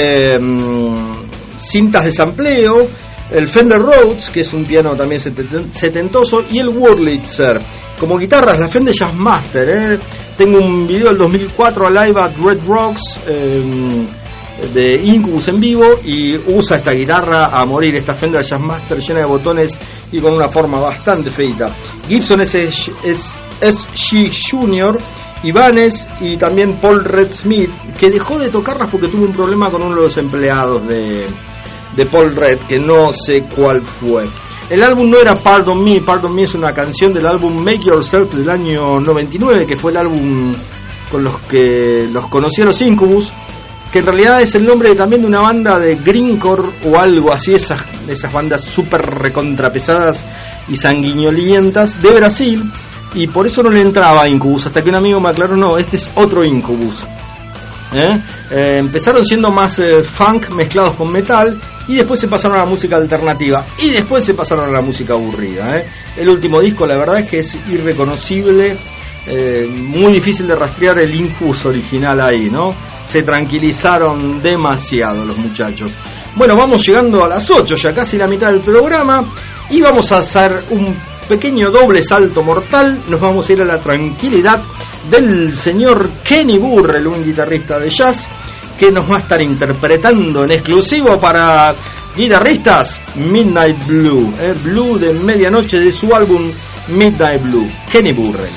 Cintas de sampleo, el Fender Rhodes, que es un piano también setentoso, y el Wurlitzer. Como guitarras, la Fender Jazzmaster. Tengo un video del 2004 Live at Red Rocks de Incubus en vivo, y usa esta guitarra a morir, esta Fender Jazzmaster llena de botones y con una forma bastante feita. Gibson SG Jr., Ibanez y también Paul Red Smith, que dejó de tocarlas porque tuvo un problema con uno de los empleados de Paul Red, que no sé cuál fue. El álbum no era Pardon Me es una canción del álbum Make Yourself del año 99, que fue el álbum con los que los conocí a los Incubus, que en realidad es el nombre también de una banda de grindcore o algo así, esas bandas súper recontrapesadas y sanguinolientas de Brasil, y por eso no le entraba a Incubus, hasta que un amigo me aclaró, no, este es otro Incubus. Empezaron siendo más funk mezclados con metal, y después se pasaron a la música alternativa, y después se pasaron a la música aburrida. El último disco, la verdad es que es irreconocible, muy difícil de rastrear el Incubus original ahí, ¿no? Se tranquilizaron demasiado los muchachos. Bueno, vamos llegando a las 8, ya casi la mitad del programa, y vamos a hacer un pequeño doble salto mortal. Nos vamos a ir a la tranquilidad del señor Kenny Burrell, un guitarrista de jazz que nos va a estar interpretando en exclusivo para guitarristas Midnight Blue, Blue de medianoche, de su álbum Midnight Blue. Kenny Burrell.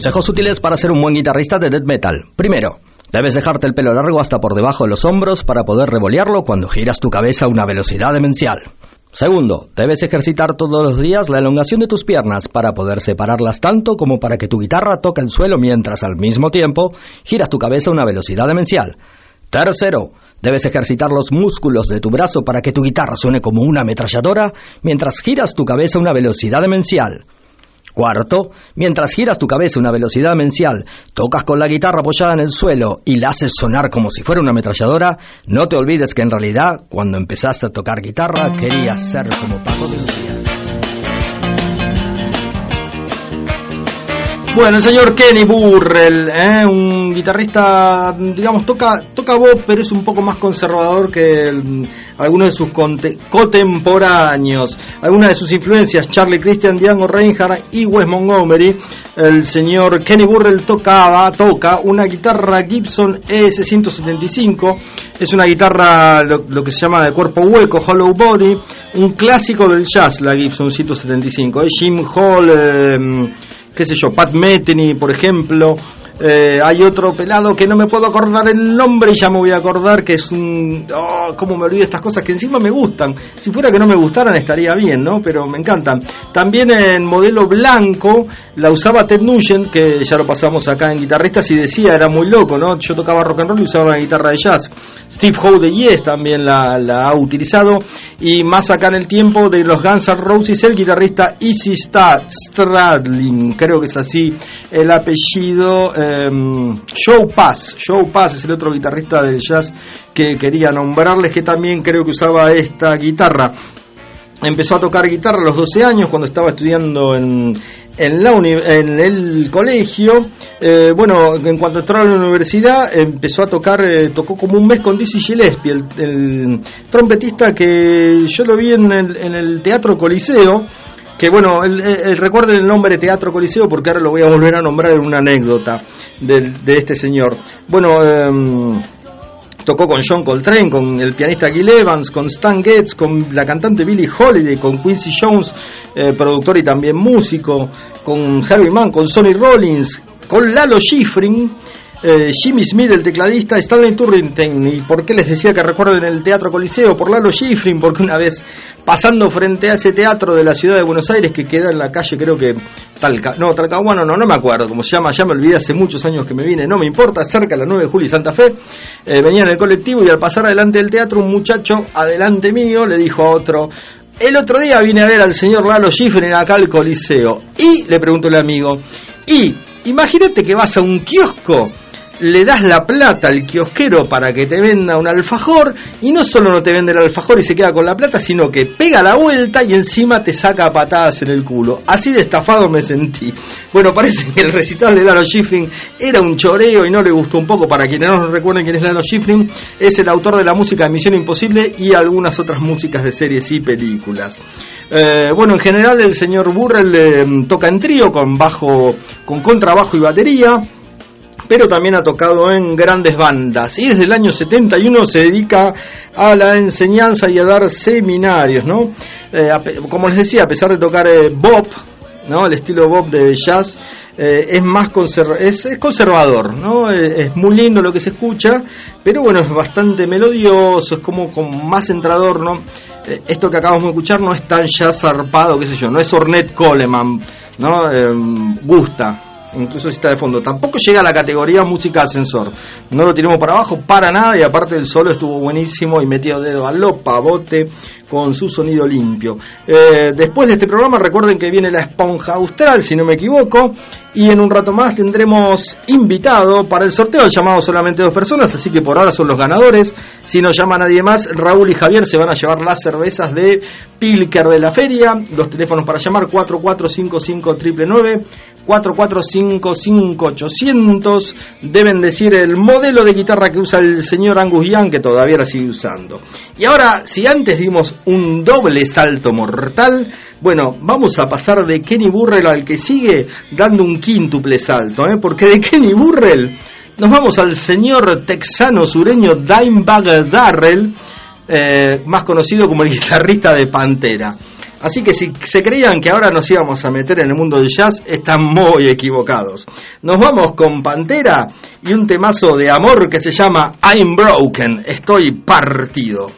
Consejos útiles para ser un buen guitarrista de death metal. Primero, debes dejarte el pelo largo hasta por debajo de los hombros para poder revolearlo cuando giras tu cabeza a una velocidad demencial. Segundo, debes ejercitar todos los días la elongación de tus piernas para poder separarlas tanto como para que tu guitarra toque el suelo mientras al mismo tiempo giras tu cabeza a una velocidad demencial. Tercero, debes ejercitar los músculos de tu brazo para que tu guitarra suene como una ametralladora mientras giras tu cabeza a una velocidad demencial. Cuarto, mientras giras tu cabeza a una velocidad demencial, tocas con la guitarra apoyada en el suelo y la haces sonar como si fuera una ametralladora, no te olvides que en realidad, cuando empezaste a tocar guitarra, querías ser como Paco de Lucía. Bueno, el señor Kenny Burrell, un guitarrista, digamos, toca voz, pero es un poco más conservador que algunos de sus contemporáneos. Algunas de sus influencias, Charlie Christian, Django Reinhardt y Wes Montgomery. El señor Kenny Burrell toca una guitarra Gibson ES-175. Es una guitarra, lo que se llama de cuerpo hueco, hollow body, un clásico del jazz, la Gibson 175. Jim Hall, qué sé yo, Pat Metheny, por ejemplo. Hay otro pelado que no me puedo acordar el nombre y ya me voy a acordar, que es un... cómo me olvido estas cosas que encima me gustan. Si fuera que no me gustaran estaría bien, ¿no? Pero me encantan. También en modelo blanco la usaba Ted Nugent, que ya lo pasamos acá en Guitarristas y decía, era muy loco, ¿no? Yo tocaba rock and roll y usaba una guitarra de jazz. Steve Howe de Yes también la ha utilizado. Y más acá en el tiempo de los Guns N' Roses, el guitarrista Izzy Stradlin, creo que es así el apellido. Joe Pass es el otro guitarrista del jazz que quería nombrarles, que también creo que usaba esta guitarra. Empezó a tocar guitarra a los 12 años cuando estaba estudiando en el colegio. Bueno, en cuanto entró a la universidad empezó a tocar, tocó como un mes con Dizzy Gillespie, el trompetista que yo lo vi en el Teatro Coliseo. Que bueno, recuerden el nombre de Teatro Coliseo porque ahora lo voy a volver a nombrar en una anécdota de este señor. Bueno, tocó con John Coltrane, con el pianista Gil Evans, con Stan Getz, con la cantante Billie Holiday, con Quincy Jones, productor y también músico, con Herbie Mann, con Sonny Rollins, con Lalo Schifrin, Jimmy Smith, el tecladista, Stanley Turrentine. ¿Y por qué les decía que recuerden el Teatro Coliseo? Por Lalo Schifrin, porque una vez pasando frente a ese teatro de la ciudad de Buenos Aires que queda en la calle, creo que Talcahuano, no me acuerdo cómo se llama, ya me olvidé, hace muchos años que me vine, no me importa, cerca de la 9 de julio y Santa Fe, venía en el colectivo y al pasar adelante del teatro un muchacho adelante mío le dijo a otro: el otro día vine a ver al señor Lalo Schifrin acá al Coliseo. Y le preguntó el amigo, y imagínate que vas a un kiosco, le das la plata al kiosquero para que te venda un alfajor, y no solo no te vende el alfajor y se queda con la plata, sino que pega la vuelta y encima te saca patadas en el culo. Así de estafado me sentí. Bueno, parece que el recital de Lalo Schifrin era un choreo y no le gustó un poco. Para quienes no recuerden quién es Lalo Schifrin, es el autor de la música de Misión Imposible y algunas otras músicas de series y películas. Bueno, en general el señor Burrell toca en trío con bajo, con contrabajo y batería, pero también ha tocado en grandes bandas y desde el año 71 se dedica a la enseñanza y a dar seminarios, ¿no? Como les decía, a pesar de tocar bop, ¿no? El estilo bop de jazz, es más es conservador, ¿no? Es muy lindo lo que se escucha, pero bueno, es bastante melodioso, es como con más entrador, ¿no? Esto que acabamos de escuchar no es tan jazz zarpado, qué sé yo, no es Ornette Coleman, ¿no? Gusta. Incluso si está de fondo, tampoco llega a la categoría música ascensor, no lo tiremos para abajo para nada, y aparte el solo estuvo buenísimo y metió dedo a lo pavote con su sonido limpio. Después de este programa recuerden que viene la esponja austral, si no me equivoco, y en un rato más tendremos invitado para el sorteo. Han llamado solamente 2 personas, así que por ahora son los ganadores. Si no llama nadie más, Raúl y Javier se van a llevar las cervezas de Pilker de la feria. Los teléfonos para llamar: 4455-999, 4455-800. Deben decir el modelo de guitarra que usa el señor Angus Young, que todavía la sigue usando. Y ahora, si antes dimos un doble salto mortal, bueno, vamos a pasar de Kenny Burrell al que sigue dando un quíntuple salto, porque de Kenny Burrell nos vamos al señor texano sureño Dimebag Darrell, más conocido como el guitarrista de Pantera. Así que si se creían que ahora nos íbamos a meter en el mundo del jazz, están muy equivocados. Nos vamos con Pantera y un temazo de amor que se llama I'm Broken, estoy partido.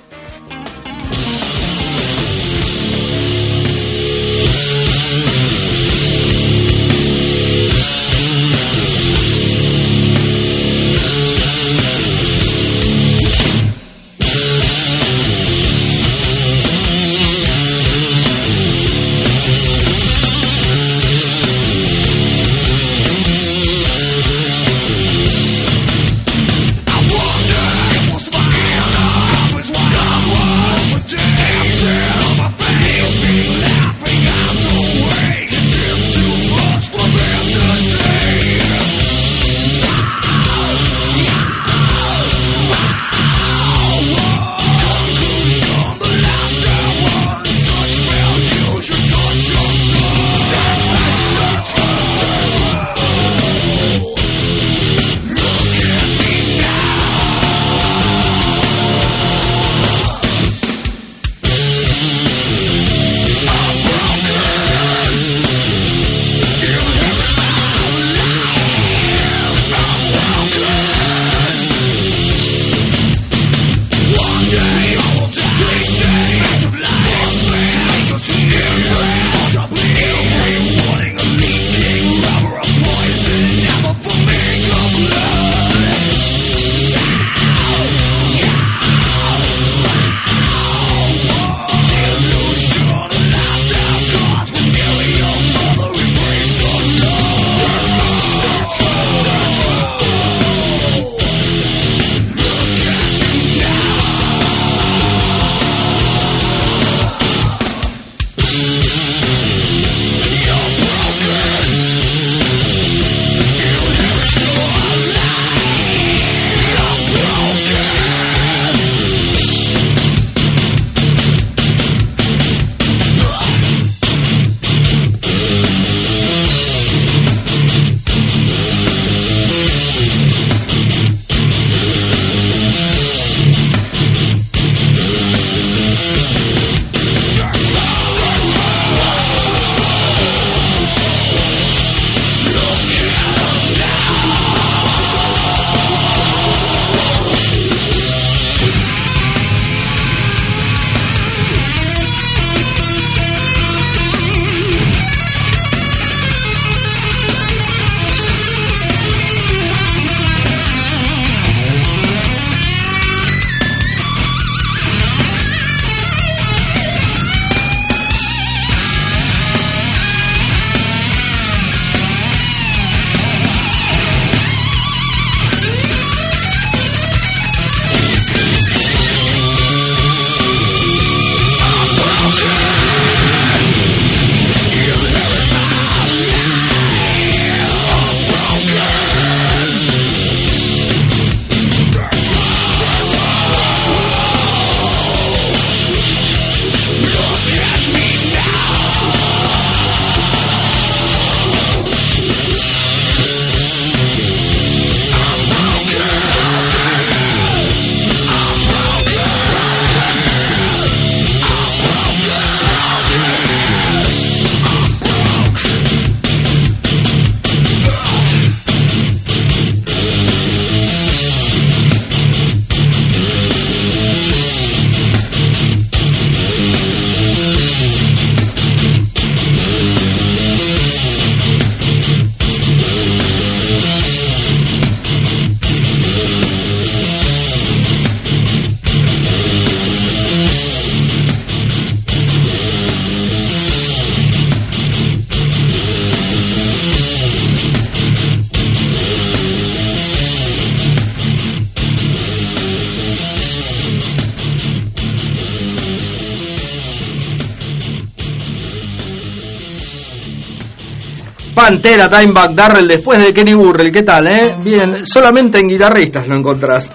Pantera, Dimebag Darrell, después de Kenny Burrell. ¿Qué tal, Bien, solamente en guitarristas lo encontrás.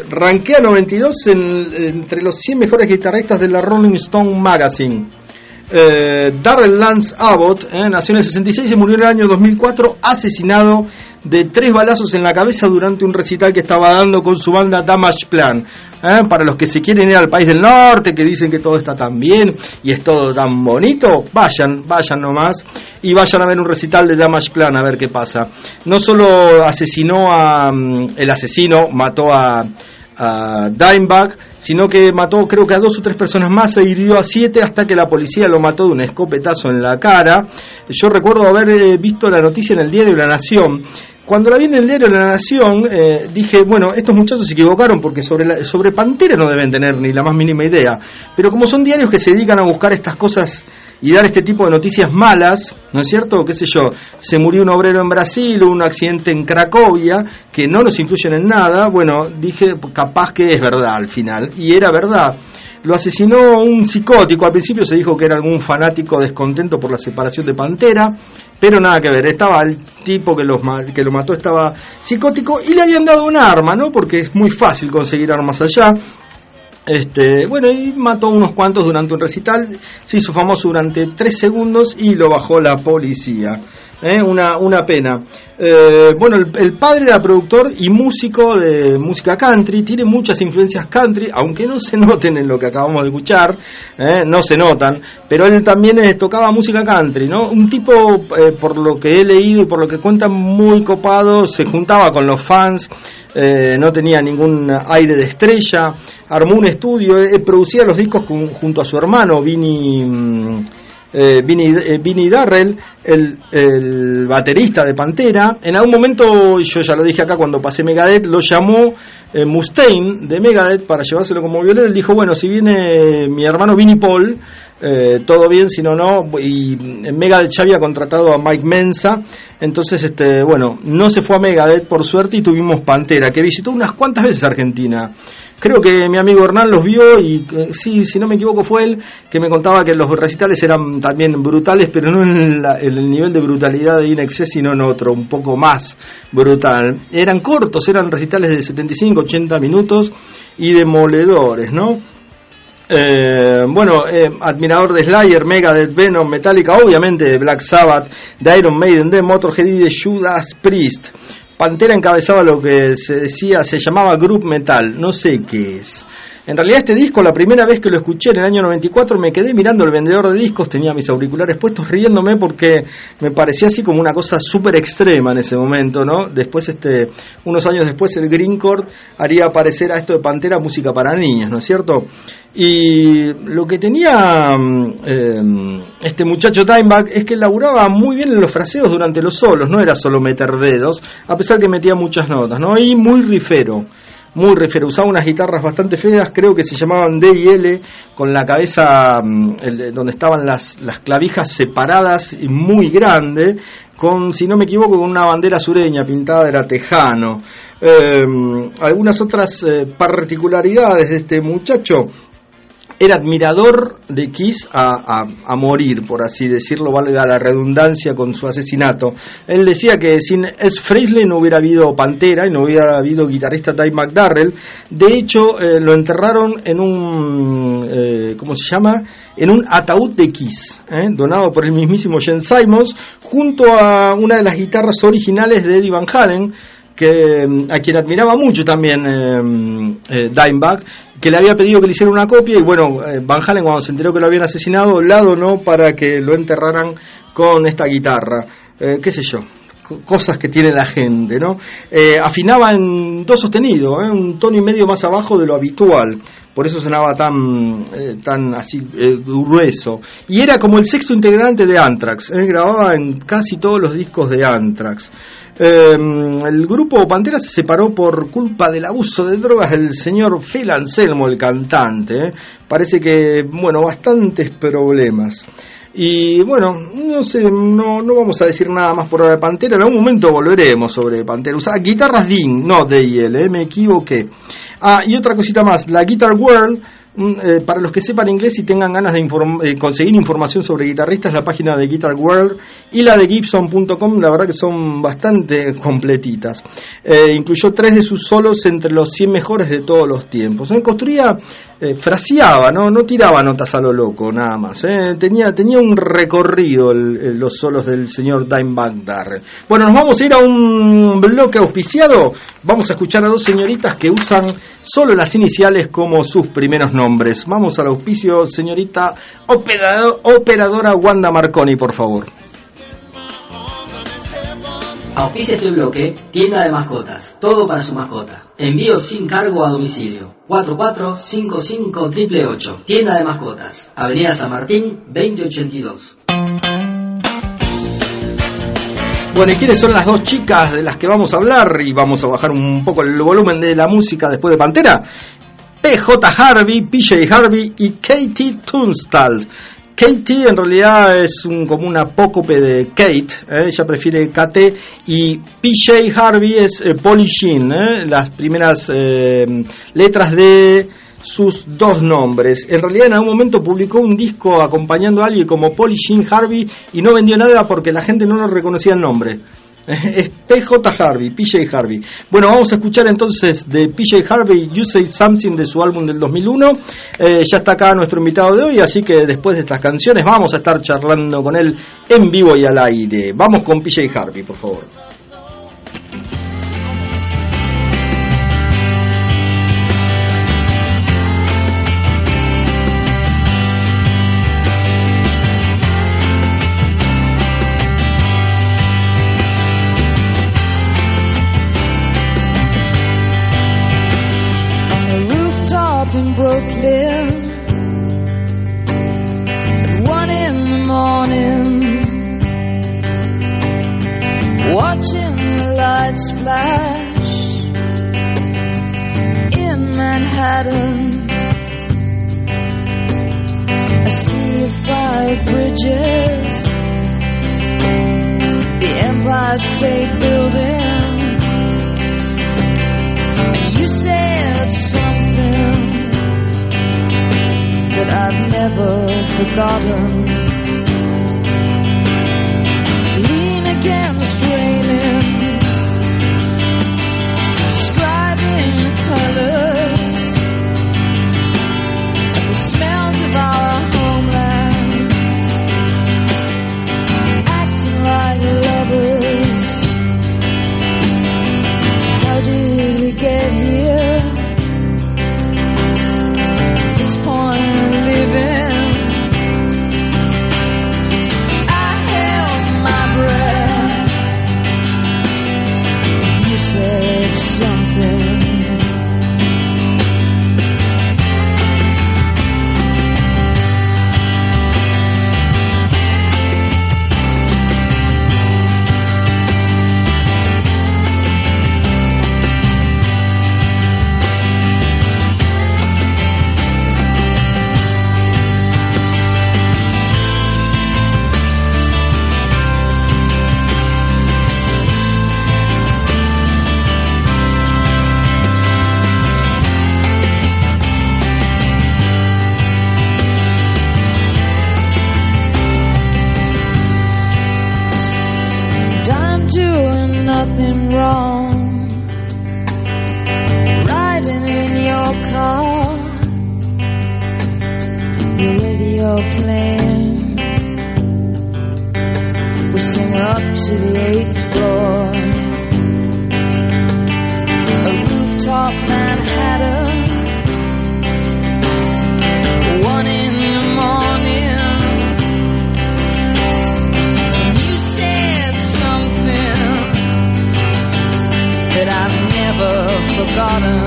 Rankea 92 entre los 100 mejores guitarristas de la Rolling Stone Magazine. Darrell Lance Abbott, nació en el 66 y murió en el año 2004, asesinado de 3 balazos en la cabeza durante un recital que estaba dando con su banda Damage Plan. Para los que se quieren ir al país del norte, que dicen que todo está tan bien y es todo tan bonito, vayan nomás y vayan a ver un recital de Damage Plan a ver qué pasa. No solo el asesino mató a Dimebag, sino que mató creo que a 2 o 3 personas más, se hirió a 7 hasta que la policía lo mató de un escopetazo en la cara. Yo recuerdo haber visto la noticia en el diario La Nación. Cuando la vi en el diario La Nación, dije, bueno, estos muchachos se equivocaron porque sobre Pantera no deben tener ni la más mínima idea. Pero como son diarios que se dedican a buscar estas cosas y dar este tipo de noticias malas, ¿no es cierto? Qué sé yo, se murió un obrero en Brasil, un accidente en Cracovia, que no nos influyen en nada. Bueno, dije, capaz que es verdad al final, y era verdad. Lo asesinó un psicótico. Al principio se dijo que era algún fanático descontento por la separación de Pantera, pero nada que ver. Estaba el tipo que lo mató, estaba psicótico y le habían dado un arma, ¿no? Porque es muy fácil conseguir armas allá. Bueno, y mató unos cuantos durante un recital. Se hizo famoso durante 3 segundos y lo bajó la policía. Una pena. Bueno, el padre era productor y músico de música country, tiene muchas influencias country, aunque no se noten en lo que acabamos de escuchar, no se notan, pero él también tocaba música country, ¿no? Un tipo, por lo que he leído y por lo que cuentan, muy copado, se juntaba con los fans, no tenía ningún aire de estrella, armó un estudio, producía los discos junto a su hermano, Vinnie Darrell, el baterista de Pantera. En algún momento, yo ya lo dije acá cuando pasé Megadeth, lo llamó Mustaine de Megadeth para llevárselo como violero. Él dijo, bueno, si viene mi hermano Vinnie Paul, todo bien, si no, no. Y Megadeth ya había contratado a Mike Mensa. Entonces, bueno, no se fue a Megadeth por suerte y tuvimos Pantera, que visitó unas cuantas veces Argentina. Creo que mi amigo Hernán los vio y sí, si no me equivoco fue él que me contaba que los recitales eran también brutales, pero no en el nivel de brutalidad de In Excess, sino en otro, un poco más brutal. Eran cortos, eran recitales de 75, 80 minutos y demoledores, ¿no? Bueno, admirador de Slayer, Megadeth, Venom, Metallica, obviamente de Black Sabbath, de Iron Maiden, de Motorhead y de Judas Priest. Pantera encabezaba lo que se llamaba group metal, no sé qué es. En realidad este disco, la primera vez que lo escuché en el año 94, me quedé mirando el vendedor de discos, tenía mis auriculares puestos riéndome porque me parecía así como una cosa súper extrema en ese momento, ¿no? Después, unos años después, el Greencore haría aparecer a esto de Pantera música para niños, ¿no es cierto? Y lo que tenía este muchacho Dimebag es que laburaba muy bien en los fraseos durante los solos, no era solo meter dedos, a pesar que metía muchas notas, ¿no? Y muy rifero, usaba unas guitarras bastante feas, creo que se llamaban D y L, con la cabeza donde estaban las clavijas separadas y muy grande, con, si no me equivoco, con una bandera sureña pintada, era tejano. Algunas otras particularidades de este muchacho: era admirador de Kiss a morir, por así decirlo, valga la redundancia con su asesinato. Él decía que sin S. Frehley no hubiera habido Pantera y no hubiera habido guitarrista Dimebag Darrell. De hecho, lo enterraron en un, ¿cómo se llama? En un ataúd de Kiss, donado por el mismísimo Gene Simmons, junto a una de las guitarras originales de Eddie Van Halen, a quien admiraba mucho también Dimebag, que le había pedido que le hiciera una copia, y bueno, Van Halen, cuando se enteró que lo habían asesinado, la donó para que lo enterraran con esta guitarra. Qué sé yo, cosas que tiene la gente, ¿no? Afinaba en do sostenido, un tono y medio más abajo de lo habitual, por eso sonaba tan así grueso. Y era como el sexto integrante de Anthrax, grababa en casi todos los discos de Anthrax. El grupo Pantera se separó por culpa del abuso de drogas del señor Phil Anselmo, el cantante. Parece que, bueno, bastantes problemas. Y bueno, no sé, no vamos a decir nada más por ahora de Pantera. En algún momento volveremos sobre Pantera. Usaba guitarras DIN, no DIL, me equivoqué. Y otra cosita más, la Guitar World, para los que sepan inglés y tengan ganas de conseguir información sobre guitarristas, la página de Guitar World y la de Gibson.com, la verdad que son bastante completitas. Incluyó 3 de sus solos entre los 100 mejores de todos los tiempos. Construía, fraseaba, no tiraba notas a lo loco, nada más. Tenía un recorrido los solos del señor Dimebag Darrell. Bueno, nos vamos a ir a un bloque auspiciado. Vamos a escuchar a 2 señoritas que usan solo las iniciales como sus primeros nombres. Vamos al auspicio, señorita operadora Wanda Marconi, por favor. Auspicia este bloque, tienda de mascotas, todo para su mascota. Envío sin cargo a domicilio. 445588. Tienda de mascotas, Avenida San Martín, 2082. Bueno, ¿y quiénes son las 2 chicas de las que vamos a hablar? Y vamos a bajar un poco el volumen de la música después de Pantera. PJ Harvey, PJ Harvey y Katie Tunstall. Katie en realidad es como una apócope de Kate, ella prefiere KT, y PJ Harvey es Polly Jean, las primeras letras de sus 2 nombres. En realidad en algún momento publicó un disco acompañando a alguien como Polly Jean Harvey y no vendió nada porque la gente no lo reconocía el nombre. Es PJ Harvey, PJ Harvey. Bueno, vamos a escuchar entonces de PJ Harvey You Say Something de su álbum del 2001. Ya está acá nuestro invitado de hoy, así que después de estas canciones vamos a estar charlando con él en vivo y al aire. Vamos con PJ Harvey, por favor. In Brooklyn at 1 in the morning, watching the lights flash in Manhattan. I see 5 bridges, the Empire State Building, and you said something that I've never forgotten. Lean against railings, describing colors and the smells of our homelands, acting like lovers. How did we get here? To this point of living, I held my breath. You said something. Nothing wrong, riding in your car, your radio playing, we sing up to the 8th floor, a rooftop Manhattan, 1 in the morning, and you said something that I've never forgotten.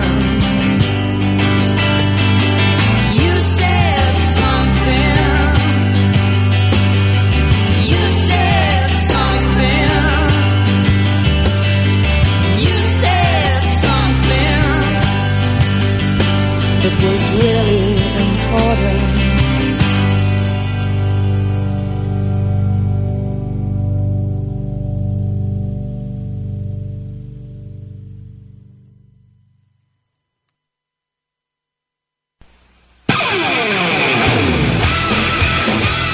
You said something. You said something. You said something that was really important.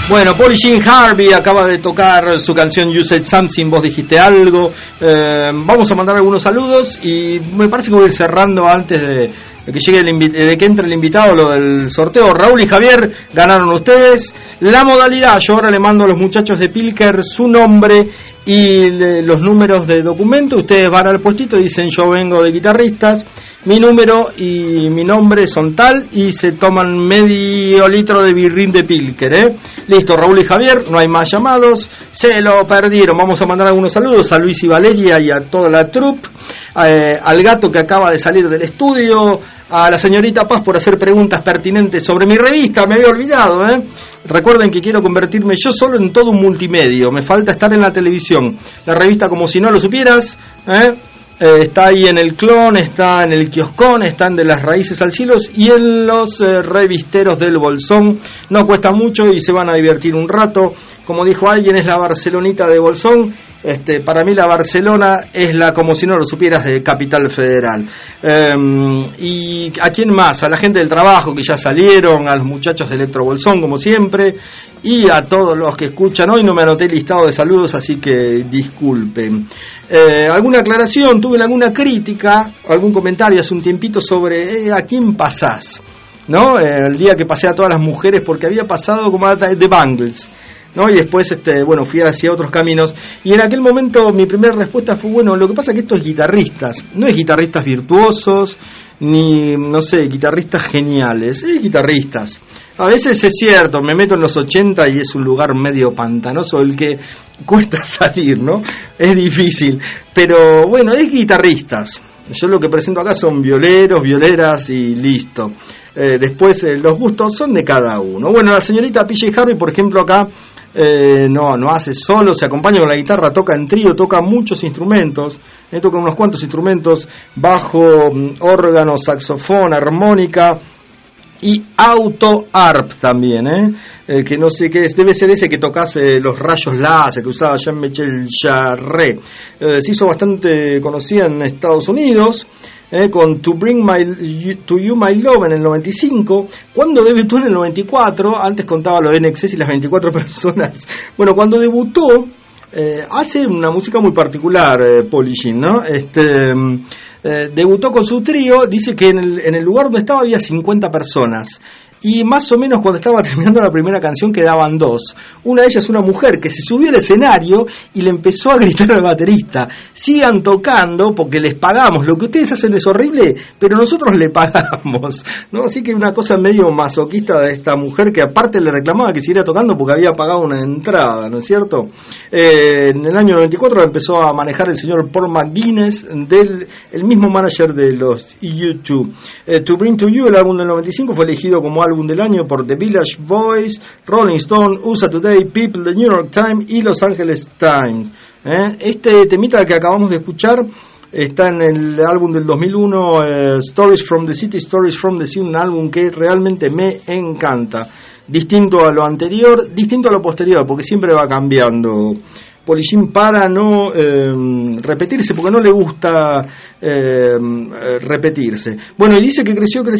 Bueno, Pauly Jean Harvey acaba de tocar su canción You Said Something, vos dijiste algo. Vamos a mandar algunos saludos y me parece que voy a ir cerrando antes de que llegue de que entre el invitado, lo del sorteo. Raúl y Javier ganaron ustedes. La modalidad, yo ahora le mando a los muchachos de Pilker su nombre y los números de documento. Ustedes van al puestito y dicen yo vengo de guitarristas, mi número y mi nombre son tal, y se toman medio litro de birrín de Pilker, Listo, Raúl y Javier, no hay más llamados, se lo perdieron. Vamos a mandar algunos saludos a Luis y Valeria y a toda la troupe, al gato que acaba de salir del estudio, a la señorita Paz por hacer preguntas pertinentes sobre mi revista, me había olvidado, Recuerden que quiero convertirme yo solo en todo un multimedio, me falta estar en la televisión. La revista, como si no lo supieras, está ahí en el Clon, está en el Kioscón, están de las Raíces al Cielo y en los revisteros del Bolsón. No cuesta mucho y se van a divertir un rato. Como dijo alguien, es la Barcelonita de Bolsón. Para mí la Barcelona es la, como si no lo supieras, de Capital Federal. ¿Y a quién más? A la gente del trabajo que ya salieron, a los muchachos de Electro Bolsón, como siempre, y a todos los que escuchan. Hoy no me anoté el listado de saludos, así que disculpen. ¿Alguna aclaración? ¿Tuve alguna crítica, algún comentario hace un tiempito sobre a quién pasás? ¿No? El día que pasé a todas las mujeres, porque había pasado como a The Bangles, ¿no? Y después fui hacia otros caminos, y en aquel momento mi primera respuesta fue, bueno, lo que pasa es que estos guitarristas, no es guitarristas virtuosos, ni, no sé, guitarristas geniales, es guitarristas. A veces es cierto, me meto en los 80 y es un lugar medio pantanoso el que cuesta salir, ¿no? Es difícil, pero bueno, es guitarristas. Yo lo que presento acá son violeros, violeras y listo. Después los gustos son de cada uno. Bueno, la señorita PJ Harvey, por ejemplo, acá no hace solo, se acompaña con la guitarra, toca en trío, toca muchos instrumentos, toca unos cuantos instrumentos, bajo, órgano, saxofón, armónica y auto-arp también, que no sé qué es, debe ser ese que tocase los rayos láser que usaba Jean-Michel Jarre. Se hizo bastante conocida en Estados Unidos, con To You My Love en el 95. Cuando debutó en el 94, antes contaba lo de NXS y las 24 personas. Bueno, cuando debutó, hace una música muy particular, Pauly Jean, ¿no? Debutó con su trío, dice que en el lugar donde estaba había 50 personas. Y más o menos cuando estaba terminando la primera canción quedaban dos. Una de ellas, una mujer que se subió al escenario y le empezó a gritar al baterista: sigan tocando porque les pagamos, lo que ustedes hacen es horrible, pero nosotros le pagamos, ¿no? Así que una cosa medio masoquista de esta mujer, que aparte le reclamaba que siguiera tocando porque había pagado una entrada, ¿no es cierto? En el año 94 empezó a manejar el señor Paul McGuinness, el mismo manager de los U2. To Bring to You, el álbum del 95, fue elegido como álbum del año por The Village Voice, Rolling Stone, USA Today, People, The New York Times y Los Angeles Times. Este temita que acabamos de escuchar está en el álbum del 2001, Stories from the City, Stories from the Sea, un álbum que realmente me encanta. Distinto a lo anterior, distinto a lo posterior, porque siempre va cambiando. Pauly Jean, para no repetirse, porque no le gusta repetirse. Bueno, y dice que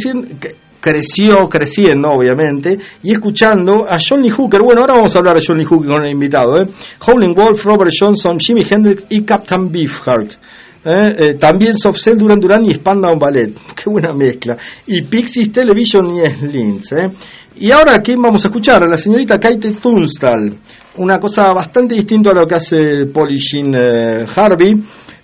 creció creciendo, obviamente, y escuchando a John Lee Hooker. Bueno, ahora vamos a hablar de John Lee Hooker con el invitado, Howlin' Wolf, Robert Johnson, Jimi Hendrix y Captain Beefheart. También Soft Cell, Duran Duran y Spandau Ballet. Qué buena mezcla. Y Pixies, Television y Slings. Y ahora aquí vamos a escuchar a la señorita Kate Tunstall, una cosa bastante distinta a lo que hace Pauly Jean Harvey.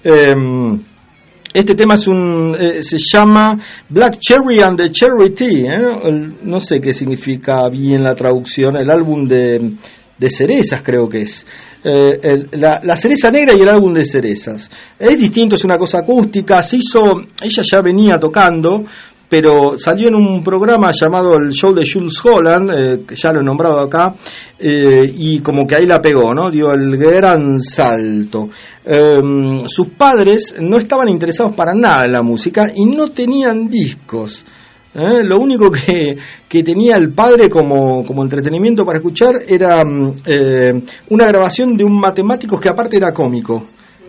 Este tema se llama Black Cherry and the Cherry Tea, no sé qué significa bien la traducción, el álbum de cerezas creo que es. La cereza negra y el álbum de cerezas. Es distinto, es una cosa acústica, ella ya venía tocando, pero salió en un programa llamado el Show de Jules Holland, que ya lo he nombrado acá, y como que ahí la pegó, ¿no? Dio el gran salto. Sus padres no estaban interesados para nada en la música y no tenían discos. Lo único que tenía el padre como entretenimiento para escuchar era una grabación de un matemático que aparte era cómico.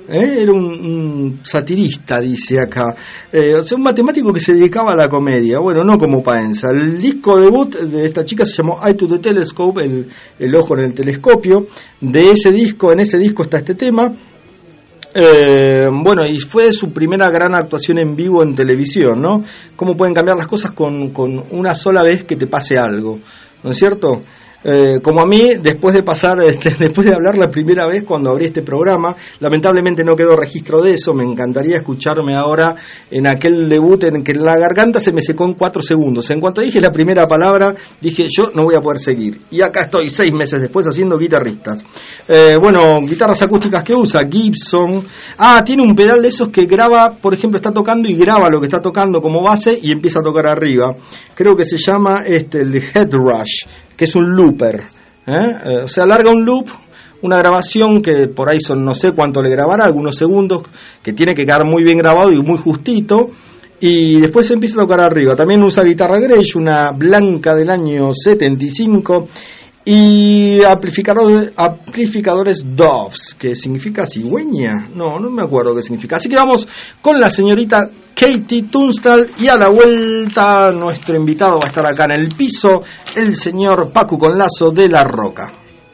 Era un satirista, dice acá. O sea, un matemático que se dedicaba a la comedia. Bueno, no como Paenza. El disco debut de esta chica se llamó Eye to the Telescope, el ojo en el telescopio. En ese disco está este tema. Bueno, y fue su primera gran actuación en vivo en televisión, ¿no? Cómo pueden cambiar las cosas con una sola vez que te pase algo, ¿no es cierto? Como a mí, después de hablar la primera vez cuando abrí este programa, lamentablemente no quedó registro de eso. Me encantaría escucharme ahora en aquel debut en que la garganta se me secó en 4 segundos. En cuanto dije la primera palabra, dije yo no voy a poder seguir. Y acá estoy 6 meses después haciendo guitarristas. Bueno, guitarras acústicas que usa Gibson. Tiene un pedal de esos que graba, por ejemplo, está tocando y graba lo que está tocando como base y empieza a tocar arriba. Creo que se llama el Head Rush, que es un looper, o sea, larga un loop, una grabación que por ahí son no sé cuánto le grabará, algunos segundos, que tiene que quedar muy bien grabado y muy justito, y después se empieza a tocar arriba. También usa guitarra Gretsch, una blanca del año 75, y amplificadores Doves, que significa cigüeña, no me acuerdo qué significa. Así que vamos con la señorita Katie Tunstall, y a la vuelta nuestro invitado va a estar acá en el piso, el señor Pacu Conlazo de La Roca.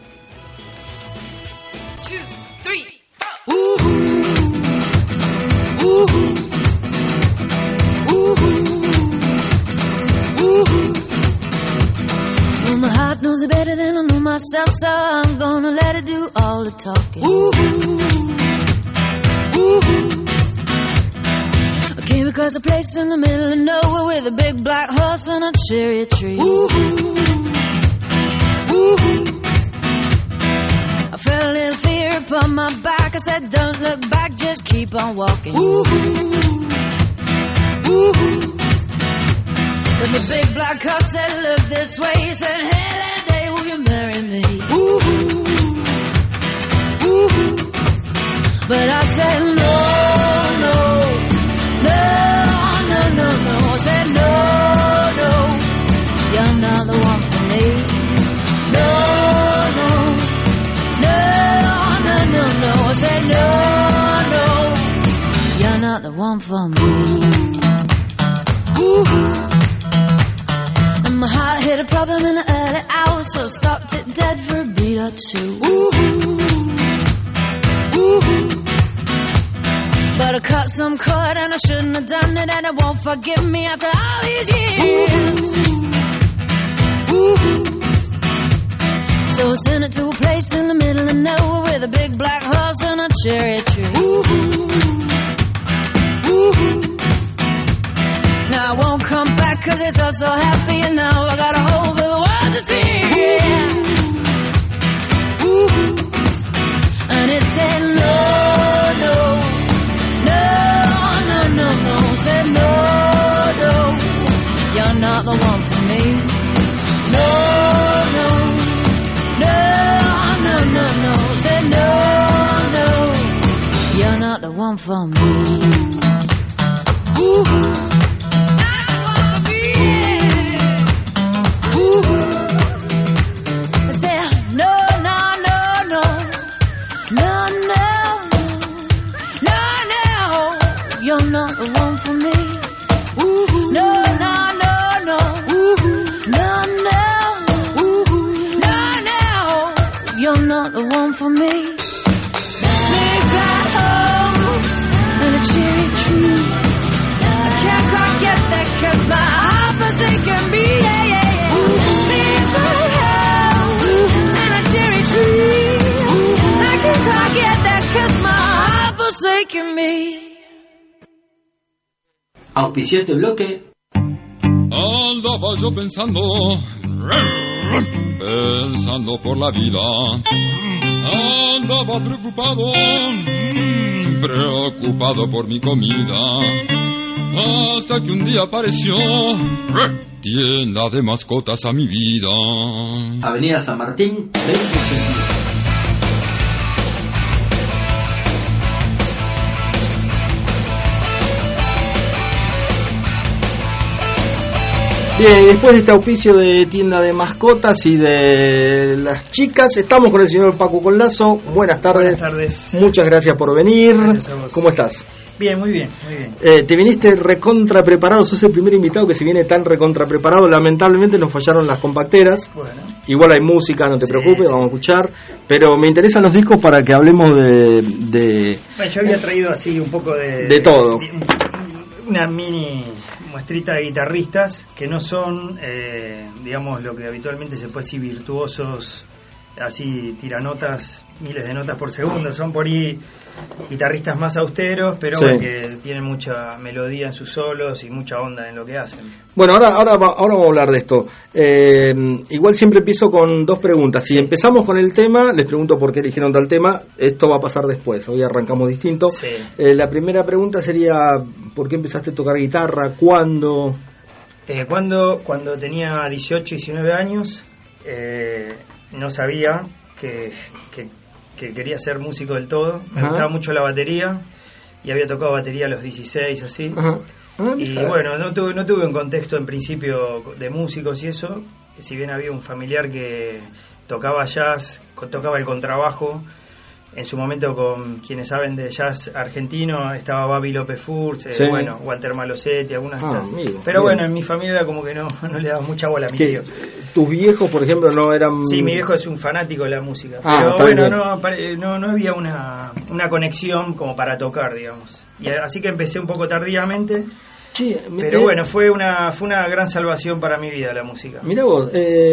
2, 3, 4. Well, my heart knows it better than I know myself, so I'm gonna let it do all the talking. I came across a place in the middle of nowhere with a big black horse and a cherry tree. I felt a little fear upon my back. I said, don't look back, just keep on walking. But the big black horse said, look this way. He said, hey, that day, will you marry me? But I said, no. I said, no, you're not the one for me. No. I said, no, you're not the one for me. And my heart hit a problem in the early hours, so I stopped it dead for a beat or two. But I cut some cord and I shouldn't have done it, and it won't forgive me after all these years. So I sent it to a place in the middle of nowhere with a big black horse and a cherry tree. Now I won't come back 'cause it's all so happy, and now I got a hole for the world to see. And it said no. Said no, you're not the one for me. No. Said no, you're not the one for me. I said no, you're not the one for me. You're not the one for me. Big black horse and a cherry tree. I can't quite get that 'cause my heart forsaken me. Big black horse and a cherry tree. I can't quite get that 'cause my heart forsaken me. Auspició este bloque. Andaba yo pensando por la vida. Andaba preocupado por mi comida. Hasta que un día apareció tienda de mascotas a mi vida. Avenida San Martín, 2082. Bien, y después de este auspicio de tienda de mascotas y de las chicas, estamos con el señor Paco Collazo. Buenas tardes. Buenas tardes. Muchas gracias por venir. Gracias a vos. ¿Cómo estás? Bien, muy bien, muy bien. Te viniste recontra preparado, sos el primer invitado que se viene tan recontra preparado. Lamentablemente nos fallaron las compacteras. Bueno. Igual hay música, no te preocupes, vamos a escuchar. Pero me interesan los discos para que hablemos de Bueno, yo había traído así un poco de todo. Una mini muestrita de guitarristas que no son, digamos, lo que habitualmente se puede decir virtuosos, así tiranotas, miles de notas por segundo. Son por ahí guitarristas más austeros, pero Sí. bueno, que tienen mucha melodía en sus solos y mucha onda en lo que hacen. Bueno, ahora vamos a hablar de esto. Igual siempre empiezo con dos preguntas. Si empezamos con el tema, les pregunto por qué eligieron tal tema. Esto va a pasar después. Hoy arrancamos distinto. Sí. La primera pregunta sería, ¿por qué empezaste a tocar guitarra? ¿Cuándo? Cuando tenía 18, 19 años, no sabía que quería ser músico del todo. Me Ajá. gustaba mucho la batería y había tocado batería a los 16, así. Ajá. Y bueno, no tuve un contexto en principio de músicos y eso. Si bien había un familiar que tocaba jazz, tocaba el contrabajo. En su momento, con quienes saben de jazz argentino, estaba Babi López Furz, Sí. bueno, Walter Malosetti, algunas de estas. Amigo, Pero bien. Bueno, en mi familia era como que no le daba mucha bola a mi ¿Qué? tío. ¿Tus viejos, por ejemplo, no eran...? Sí, mi viejo es un fanático de la música. Ah, pero está bueno, bien. no había una conexión como para tocar, digamos. Y así que empecé un poco tardíamente. Sí, Pero bueno, fue una gran salvación para mi vida la música. Mirá vos,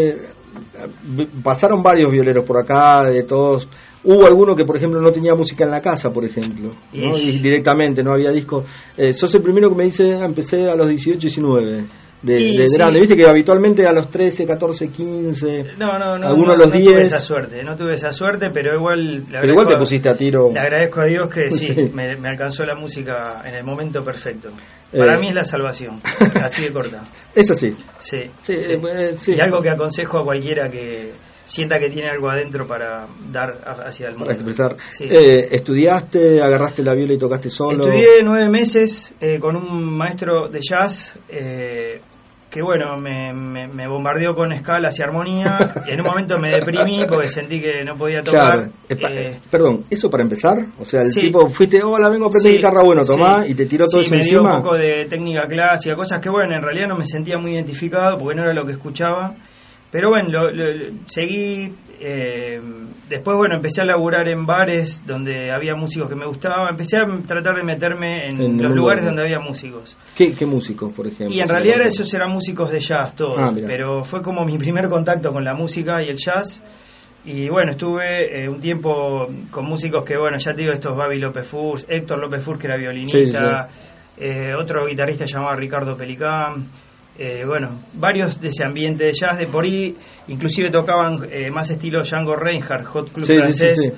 pasaron varios violeros por acá, de todos. Hubo alguno que, por ejemplo, no tenía música en la casa, por ejemplo, ¿no? Y directamente, no había disco. Sos el primero que me dice, empecé a los 18, 19, de Sí. grande. Viste que habitualmente a los 13, 14, 15, No, algunos a los 10. No tuve esa suerte, pero igual... Pero igual te pusiste a tiro. Le agradezco a Dios que sí, Sí. me alcanzó la música en el momento perfecto. Para mí es la salvación, así de corta. Es así. Sí, Sí, sí. sí. Y algo que aconsejo a cualquiera que sienta que tiene algo adentro para dar hacia el mundo. Para expresar. Sí. ¿Estudiaste, agarraste la viola y tocaste solo? Estudié 9 meses con un maestro de jazz que bueno, me bombardeó con escalas y armonía. Y en un momento me deprimí porque sentí que no podía tocar. Claro. Perdón, ¿eso para empezar? O sea, el Sí. tipo, fuiste, hola, vengo a aprender Sí, guitarra, bueno, tomá, sí. y te tiró todo Sí, eso me dio encima. un poco de técnica clásica, cosas que bueno, en realidad no me sentía muy identificado porque no era lo que escuchaba. Pero bueno, seguí. Después, bueno, empecé a laburar en bares donde había músicos que me gustaban. Empecé a tratar de meterme en los lugares donde había músicos. ¿Qué músicos, por ejemplo? Y en realidad esos eran músicos de jazz, todos. Mirá. Pero fue como mi primer contacto con la música y el jazz. Y bueno, estuve un tiempo con músicos que, bueno, ya te digo, estos Babi López Furz, Héctor López Furz, que era violinista, otro guitarrista llamado Ricardo Pelicán. Bueno, varios de ese ambiente de jazz, de por ahí, inclusive tocaban más estilo Django Reinhardt, Hot Club francés. Sí.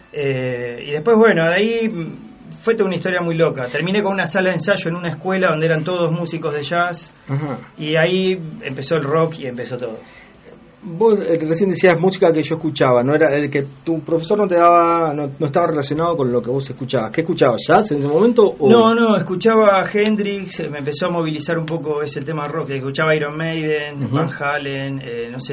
Y después, bueno, de ahí fue toda una historia muy loca. Terminé con una sala de ensayo en una escuela donde eran todos músicos de jazz. Ajá. Y ahí empezó el rock y empezó todo. Vos recién decías música que yo escuchaba, no era el que tu profesor no te daba, no estaba relacionado con lo que vos escuchabas. ¿Qué escuchabas? ¿Jazz en ese momento? O... No, escuchaba a Hendrix, me empezó a movilizar un poco ese tema rock. Escuchaba Iron Maiden, Van Halen,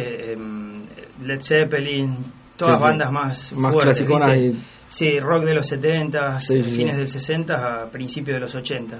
Led Zeppelin, todas bandas más fuertes, clasiconas. Sí, rock de los 70, Sí. fines del 60 a principios de los 80.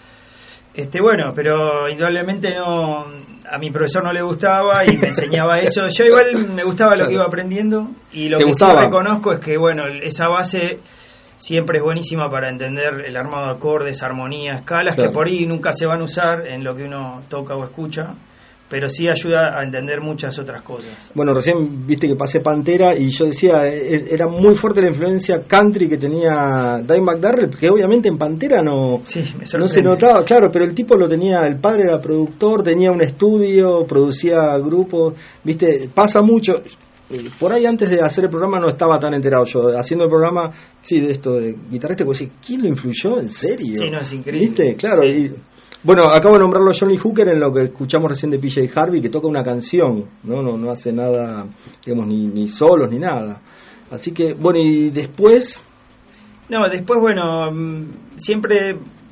Bueno, pero indudablemente a mi profesor no le gustaba y me enseñaba eso. Yo igual me gustaba lo que iba aprendiendo y lo que sí reconozco es que, bueno, esa base siempre es buenísima para entender el armado de acordes, armonías, escalas, que por ahí nunca se van a usar en lo que uno toca o escucha, pero sí ayuda a entender muchas otras cosas. Bueno, recién viste que pasé Pantera y yo decía, era muy fuerte la influencia country que tenía Dimebag Darrell, que obviamente en Pantera no se notaba, claro, pero el tipo lo tenía, el padre era productor, tenía un estudio, producía grupos, viste, pasa mucho. Por ahí antes de hacer el programa no estaba tan enterado yo, haciendo el programa, sí, de esto de guitarrista, pues, ¿quién lo influyó? ¿En serio? Sí, no, es increíble. ¿Viste? Claro, sí. Bueno, acabo de nombrarlo Johnny Hooker en lo que escuchamos recién de PJ Harvey, que toca una canción, no hace nada, digamos, ni solos ni nada. Así que, bueno, y después... No, después, bueno, siempre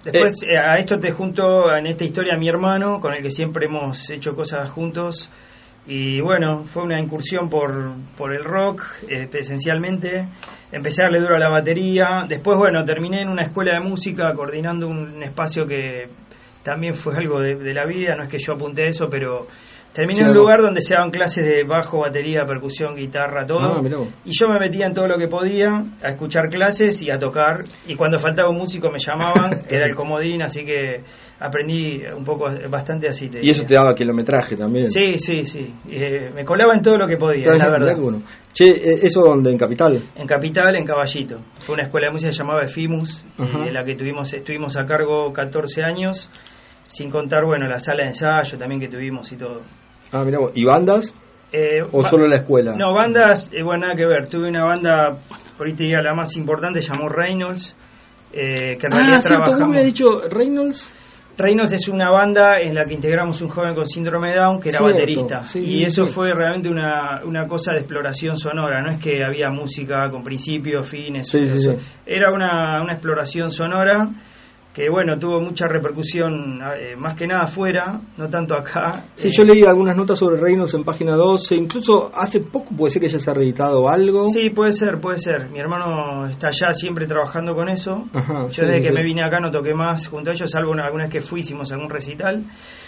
Después a esto te junto en esta historia a mi hermano, con el que siempre hemos hecho cosas juntos. Y bueno, fue una incursión por el rock, esencialmente. Empecé a darle duro a la batería. Después, bueno, terminé en una escuela de música coordinando un espacio que también fue algo de la vida. No es que yo apunté a eso, pero terminé en un lugar donde se daban clases de bajo, batería, percusión, guitarra, todo. Y yo me metía en todo lo que podía, a escuchar clases y a tocar. Y cuando faltaba un músico me llamaban, era el comodín, así que aprendí un poco, bastante así. Y eso te daba kilometraje también. Sí. Me colaba en todo lo que podía, la verdad. Bueno. Che, ¿eso dónde? ¿En Capital? En Capital, en Caballito. Fue una escuela de música que se llamaba Efimus, y de la que estuvimos a cargo 14 años, sin contar, bueno, la sala de ensayo también que tuvimos y todo. Ah, mirá vos. ¿Y bandas? ¿O solo la escuela? No, bandas, bueno, nada que ver. Tuve una banda, por ahí te diría la más importante, llamó Reynolds, que en realidad trabajamos... ¿Cómo me había dicho Reynolds? Reynolds es una banda en la que integramos un joven con síndrome de Down que era baterista. Y eso fue realmente una cosa de exploración sonora. No es que había música con principios, fines. Era una exploración sonora que, bueno, tuvo mucha repercusión, más que nada afuera, no tanto acá. Sí, yo leí algunas notas sobre Reynolds en página 12, incluso hace poco puede ser que ya se ha reeditado algo. Sí, puede ser. Mi hermano está allá siempre trabajando con eso. Yo desde que me vine acá no toqué más junto a ellos, salvo alguna vez que hicimos algún recital.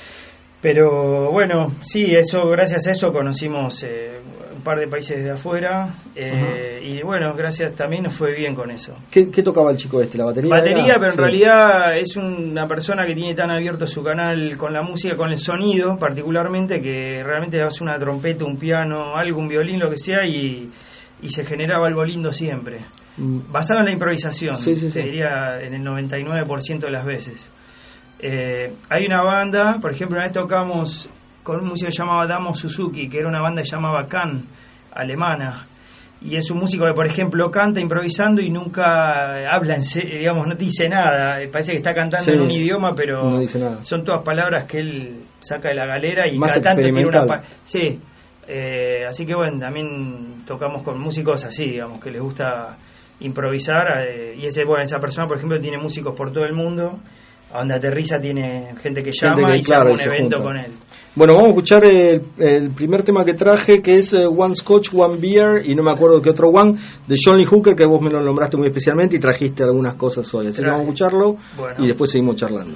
Pero bueno, sí, eso, gracias a eso conocimos un par de países de afuera, y bueno, gracias, también nos fue bien con eso. ¿Qué tocaba el chico este? ¿La batería? Batería, pero en realidad es una persona que tiene tan abierto su canal con la música, con el sonido particularmente, que realmente hace una trompeta, un piano, algo, un violín, lo que sea, y se generaba algo lindo siempre. Basado en la improvisación, te diría en el 99% de las veces. Hay una banda, por ejemplo, una vez tocamos con un músico que se llamaba Damo Suzuki, que era una banda que se llamaba Can, alemana, y es un músico que, por ejemplo, canta improvisando y nunca habla, digamos, no dice nada, parece que está cantando en un idioma, pero no dice nada. Son todas palabras que él saca de la galera y más cada tanto tiene una... Sí, así que bueno, también tocamos con músicos así, digamos, que les gusta improvisar, y esa persona, por ejemplo, tiene músicos por todo el mundo. A donde aterriza tiene gente que llama y se hace un evento con él. Bueno, vamos a escuchar el primer tema que traje, que es One Scotch, One Beer, y no me acuerdo qué otro One, de John Lee Hooker, que vos me lo nombraste muy especialmente y trajiste algunas cosas hoy. Así que vamos a escucharlo y después seguimos charlando.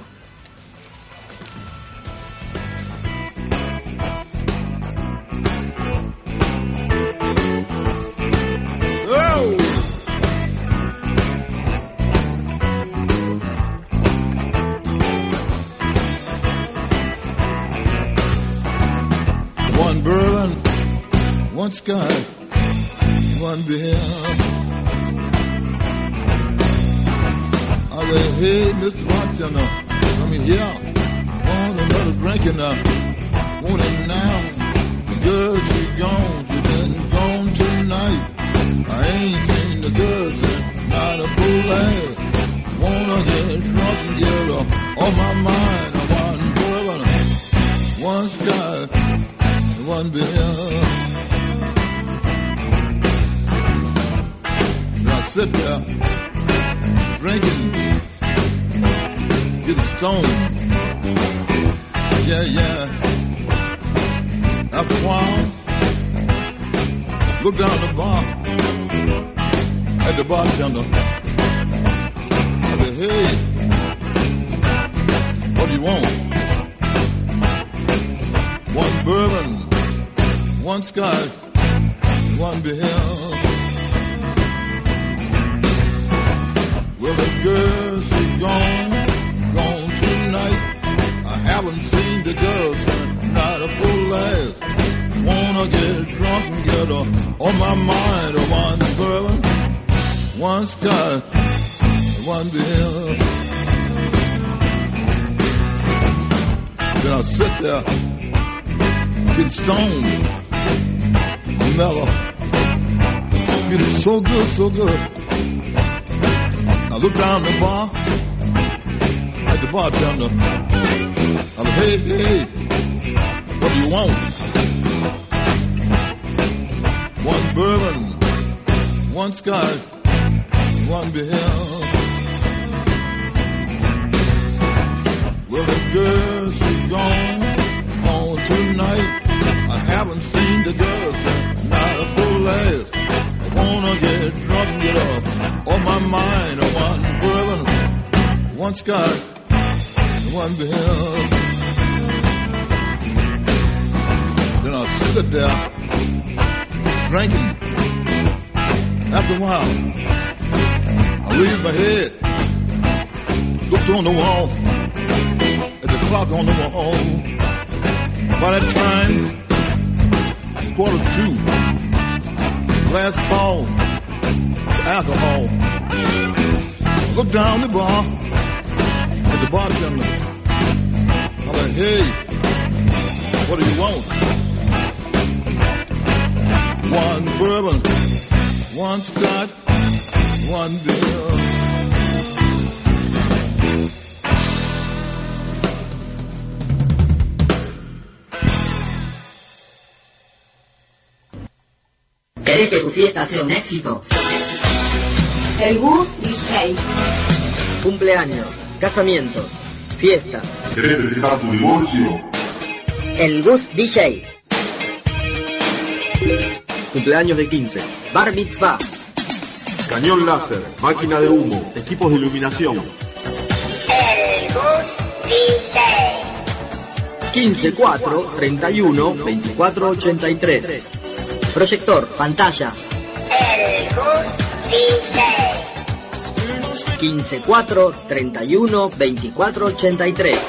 One sky, one beer. I said, hey, Mr. Bartender, come in here. Want another drink and want it now. The girl, she gone, she been gone tonight. I ain't seen the girl since not a full ass. Wanna get drunk and get her on my mind. One bourbon, one sky, one beer. I sit there drinking, getting stoned. Yeah. After a while, look down the bar at the bartender. I said, hey, what do you want? One bourbon, one scotch, one beer. Well, the girl, she gone tonight. I haven't seen the girl since not a full last. Wanna get drunk and get her on my mind. One bourbon, one scotch, one beer. Then I sit there, get stoned, mellow, getting so good. I look down the bar at the bartender. I said, hey, what do you want? One bourbon, one scotch, one beer. that girl, she gone tonight. I haven't seen the girl since night before last. I wanna get drunk and get up on my mind. One bourbon, one scotch, one beer. Then I sit there drinking. After a while, I raise my head, looked on the wall, at the clock on the wall. By that time, 1:45, last call for alcohol. Look down the bar at the bartender. I'm like, hey, what do you want? One bourbon, one scotch, one beer. ¿Querés que tu fiesta sea un éxito? El Gus DJ. Cumpleaños, casamientos, fiestas. ¿Querés festejar tu divorcio? El Gus DJ. Cumpleaños de 15. Bar mitzvah. Cañón láser, máquina de humo, equipos de iluminación. El Gus DJ. 15 4 31 24 83. Proyector, pantalla. El Gus DJ. 15 4 31 24 83.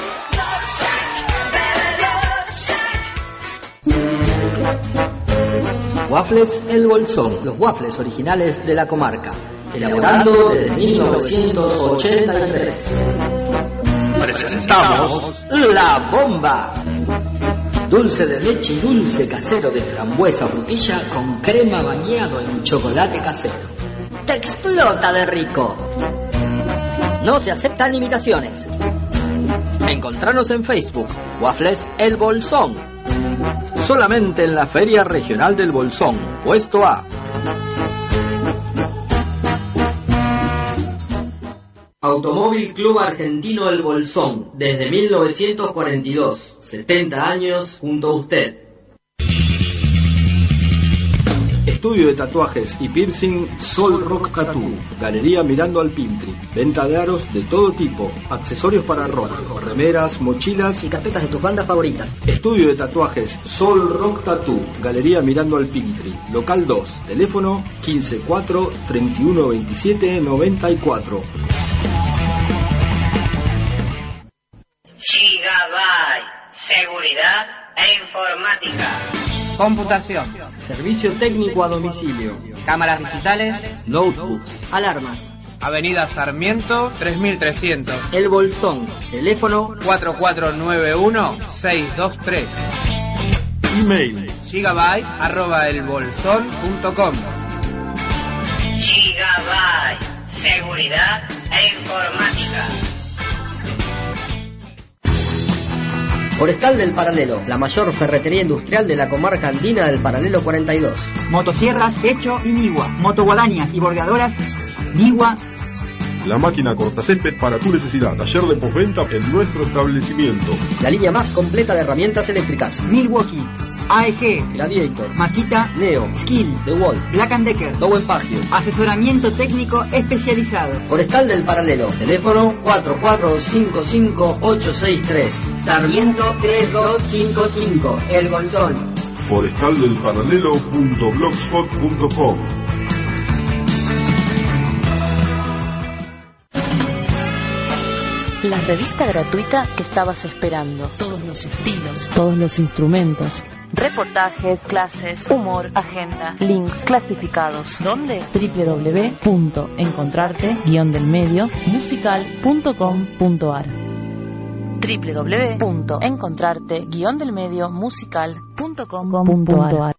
Waffles El Bolsón, los waffles originales de la comarca, elaborando desde 1983. Presentamos La Bomba. Dulce de leche y dulce casero de frambuesa frutilla con crema bañado en chocolate casero. Te explota de rico. No se aceptan imitaciones. Encontranos en Facebook, Waffles El Bolsón. Solamente en la Feria Regional del Bolsón, puesto A. Automóvil Club Argentino El Bolsón, desde 1942, 70 años junto a usted. Estudio de tatuajes y piercing Sol Rock Tattoo. Galería mirando al Pintri. Venta de aros de todo tipo. Accesorios para rock. Remeras, mochilas y carpetas de tus bandas favoritas. Estudio de tatuajes Sol Rock Tattoo. Galería mirando al Pintri. Local 2. Teléfono 15 4 31 27 94. Gigabyte. Seguridad e informática. Computación. Servicio técnico a domicilio. Cámaras digitales. Notebooks. Alarmas. Avenida Sarmiento 3300. El Bolsón. Teléfono 4491-623. Email gigabyte@elbolsón.com. Gigabyte. Seguridad e informática. Forestal del Paralelo, la mayor ferretería industrial de la comarca andina del Paralelo 42. Motosierras Hecho y Nigua, motoguadañas y bordeadoras Nigua. La máquina cortacésped para tu necesidad. Taller de postventa en nuestro establecimiento. La línea más completa de herramientas eléctricas. Milwaukee, AEG, Gladiator, Makita, Neo, Skill, DeWalt, Black & Decker, Dowen Pagio. asesoramiento técnico especializado. Forestal del Paralelo, teléfono 4455-863. Sarmiento 3255, El Bolsón. Forestaldelparalelo.blogspot.com. La revista gratuita que estabas esperando. Todos los estilos, todos los instrumentos. Reportajes, clases, humor, agenda, links clasificados. ¿Dónde? www.encontrarte-musical.com.ar www.encontrarte-musical.com.ar.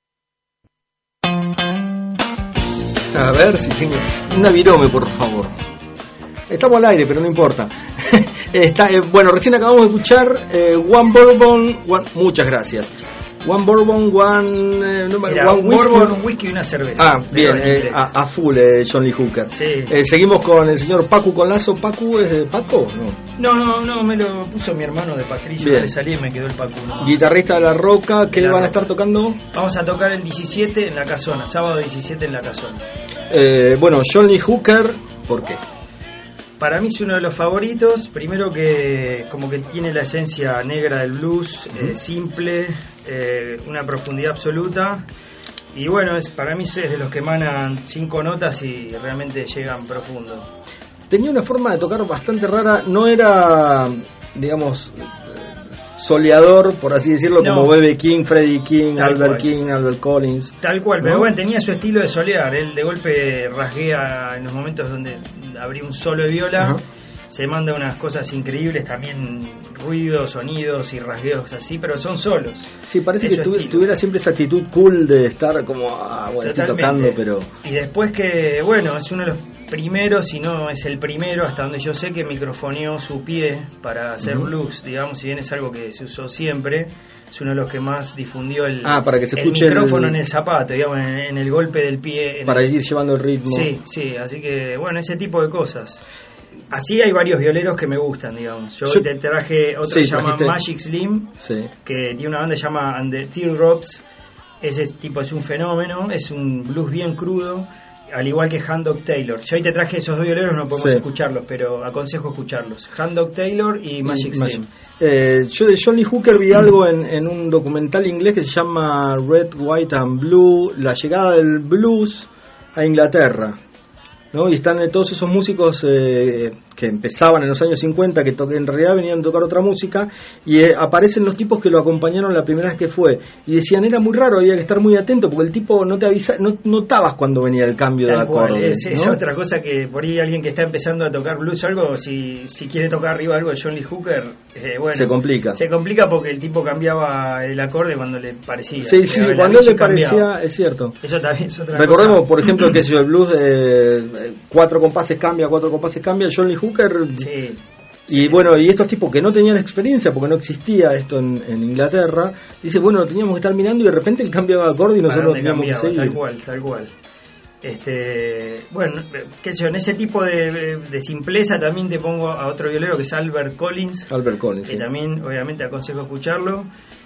A ver si tengo... Una virome, por favor. Estamos al aire, pero no importa. Bueno, recién acabamos de escuchar One Bourbon, muchas gracias. One Bourbon, one... Era one un bourbon, un whisky y una cerveza. Ah, bien, a full John Lee Hooker. Sí. Seguimos con el señor Pacu con Lazo. ¿Pacu es de Paco? No, me lo puso mi hermano de Patricio. Bien. Le salí y me quedó el Pacu. ¿No? Guitarrista de La Roca, ¿qué van a estar tocando? Vamos a tocar el 17 en la Casona, sábado 17 en la Casona. Bueno, John Lee Hooker, ¿por qué? Para mí es uno de los favoritos, primero que como que tiene la esencia negra del blues, simple, una profundidad absoluta, y bueno, para mí es de los que emanan 5 notas y realmente llegan profundo. Tenía una forma de tocar bastante rara, no era, digamos, soleador, por así decirlo, como B.B. King, Freddie King, Albert King, Albert Collins. Tal cual, ¿no? pero bueno, tenía su estilo de solear. Él de golpe rasguea en los momentos donde abría un solo de viola. Se manda unas cosas increíbles, también ruidos, sonidos y rasgueos así, pero son solos. Sí, parece que tuviera siempre esa actitud cool de estar como, bueno, estoy tocando, pero... Y después que, bueno, es uno de los primeros, si no es el primero, hasta donde yo sé, que microfoneó su pie para hacer blues, digamos, si bien es algo que se usó siempre, es uno de los que más difundió para que se escuche el micrófono en el zapato, digamos, en el golpe del pie. Para ir llevando el ritmo. Sí, así que, bueno, ese tipo de cosas. Así hay varios violeros que me gustan, digamos. Yo te traje otro que se llama Magic Slim, que tiene una banda que se llama And the Teardrops. Ese tipo es un fenómeno, es un blues bien crudo, al igual que Hand Dog Taylor. Yo hoy te traje esos dos violeros, no podemos escucharlos, pero aconsejo escucharlos. Hand Dog Taylor y Magic Slim. Yo de John Lee Hooker vi algo en un documental inglés que se llama Red, White and Blue, la llegada del blues a Inglaterra, ¿no? Y están todos esos músicos que empezaban en los años 50, que en realidad venían a tocar otra música, y aparecen los tipos que lo acompañaron la primera vez que fue, y decían, era muy raro, había que estar muy atento, porque el tipo no te avisa, no notabas cuando venía el cambio de acorde. Es otra cosa que por ahí alguien que está empezando a tocar blues o algo, si quiere tocar arriba algo de John Lee Hooker, bueno, se complica porque el tipo cambiaba el acorde cuando le parecía. Sí, cuando le parecía, es cierto. Eso también es otra Recordemos, cosa. por ejemplo, que el blues 4 compases cambia, John Lee Hooker. Y bueno, y estos tipos que no tenían experiencia porque no existía esto en Inglaterra, dice, bueno, teníamos que estar mirando y de repente él cambiaba de acorde y nosotros teníamos que seguir. Tal cual. Bueno, qué sé yo, en ese tipo de simpleza también te pongo a otro violero que es Albert Collins, que también obviamente aconsejo escucharlo.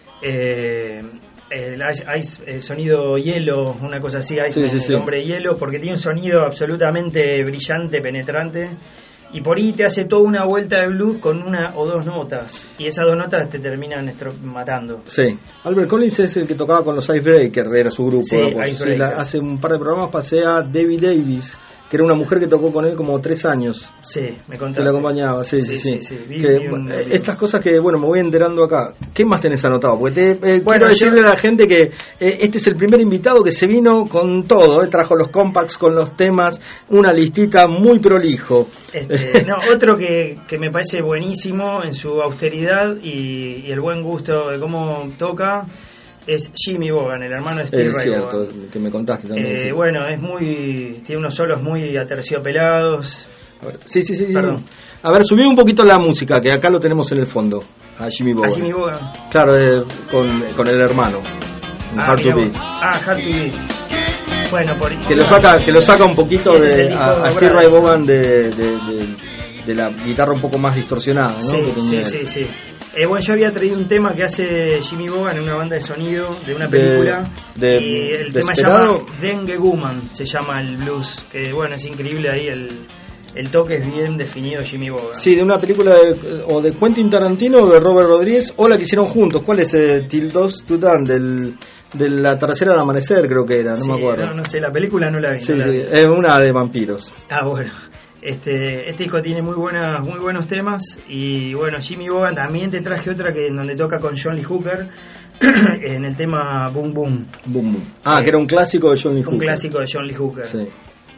El sonido hielo, una cosa así, el hombre hielo, porque tiene un sonido absolutamente brillante, penetrante, y por ahí te hace toda una vuelta de blues con una o dos notas, y esas dos notas te terminan matando. Sí, Albert Collins es el que tocaba con los Icebreakers, era su grupo. Hace un par de programas pasé a Debbie Davis, que era una mujer que tocó con él como 3 años. Sí, me contaste. Que la acompañaba, sí. Estas cosas que, bueno, me voy enterando acá. ¿Qué más tenés anotado? Porque quiero decirle a la gente que este es el primer invitado que se vino con todo, trajo los compacts con los temas, una listita muy prolijo. Otro que me parece buenísimo en su austeridad y el buen gusto de cómo toca es Jimmy Vaughan, el hermano de Steve Ray cierto, Vaughan. Que me contaste también. Bueno, tiene unos solos muy aterciopelados. A ver, sí. Perdón. A ver, subí un poquito la música, que acá lo tenemos en el fondo, a Jimmy Vaughan. Claro, con el hermano. Hard to Beat. Hard to Beat. Bueno, que lo saca un poquito a Steve Ray Vaughan de la guitarra un poco más distorsionada, ¿no? Sí. Bueno, yo había traído un tema que hace Jimmy Vaughan en una banda de sonido de una película, y el tema se llama Dengue Woman, se llama el blues, que bueno, es increíble ahí el toque es bien definido de Jimmy Vaughan. Sí, de una película o de Quentin Tarantino o de Robert Rodríguez, o la que hicieron juntos. ¿Cuál es? Till Dusk to Dawn, de la tercera del amanecer, creo que era, no me acuerdo. No sé, la película no la vi. Sí, es una de vampiros. Bueno. Este disco tiene muy buenos temas, y bueno, Jimmy Vaughan también te traje otra que donde toca con John Lee Hooker en el tema Boom Boom. Que era un clásico de John Lee Hooker. Un clásico de John Lee Hooker. Sí.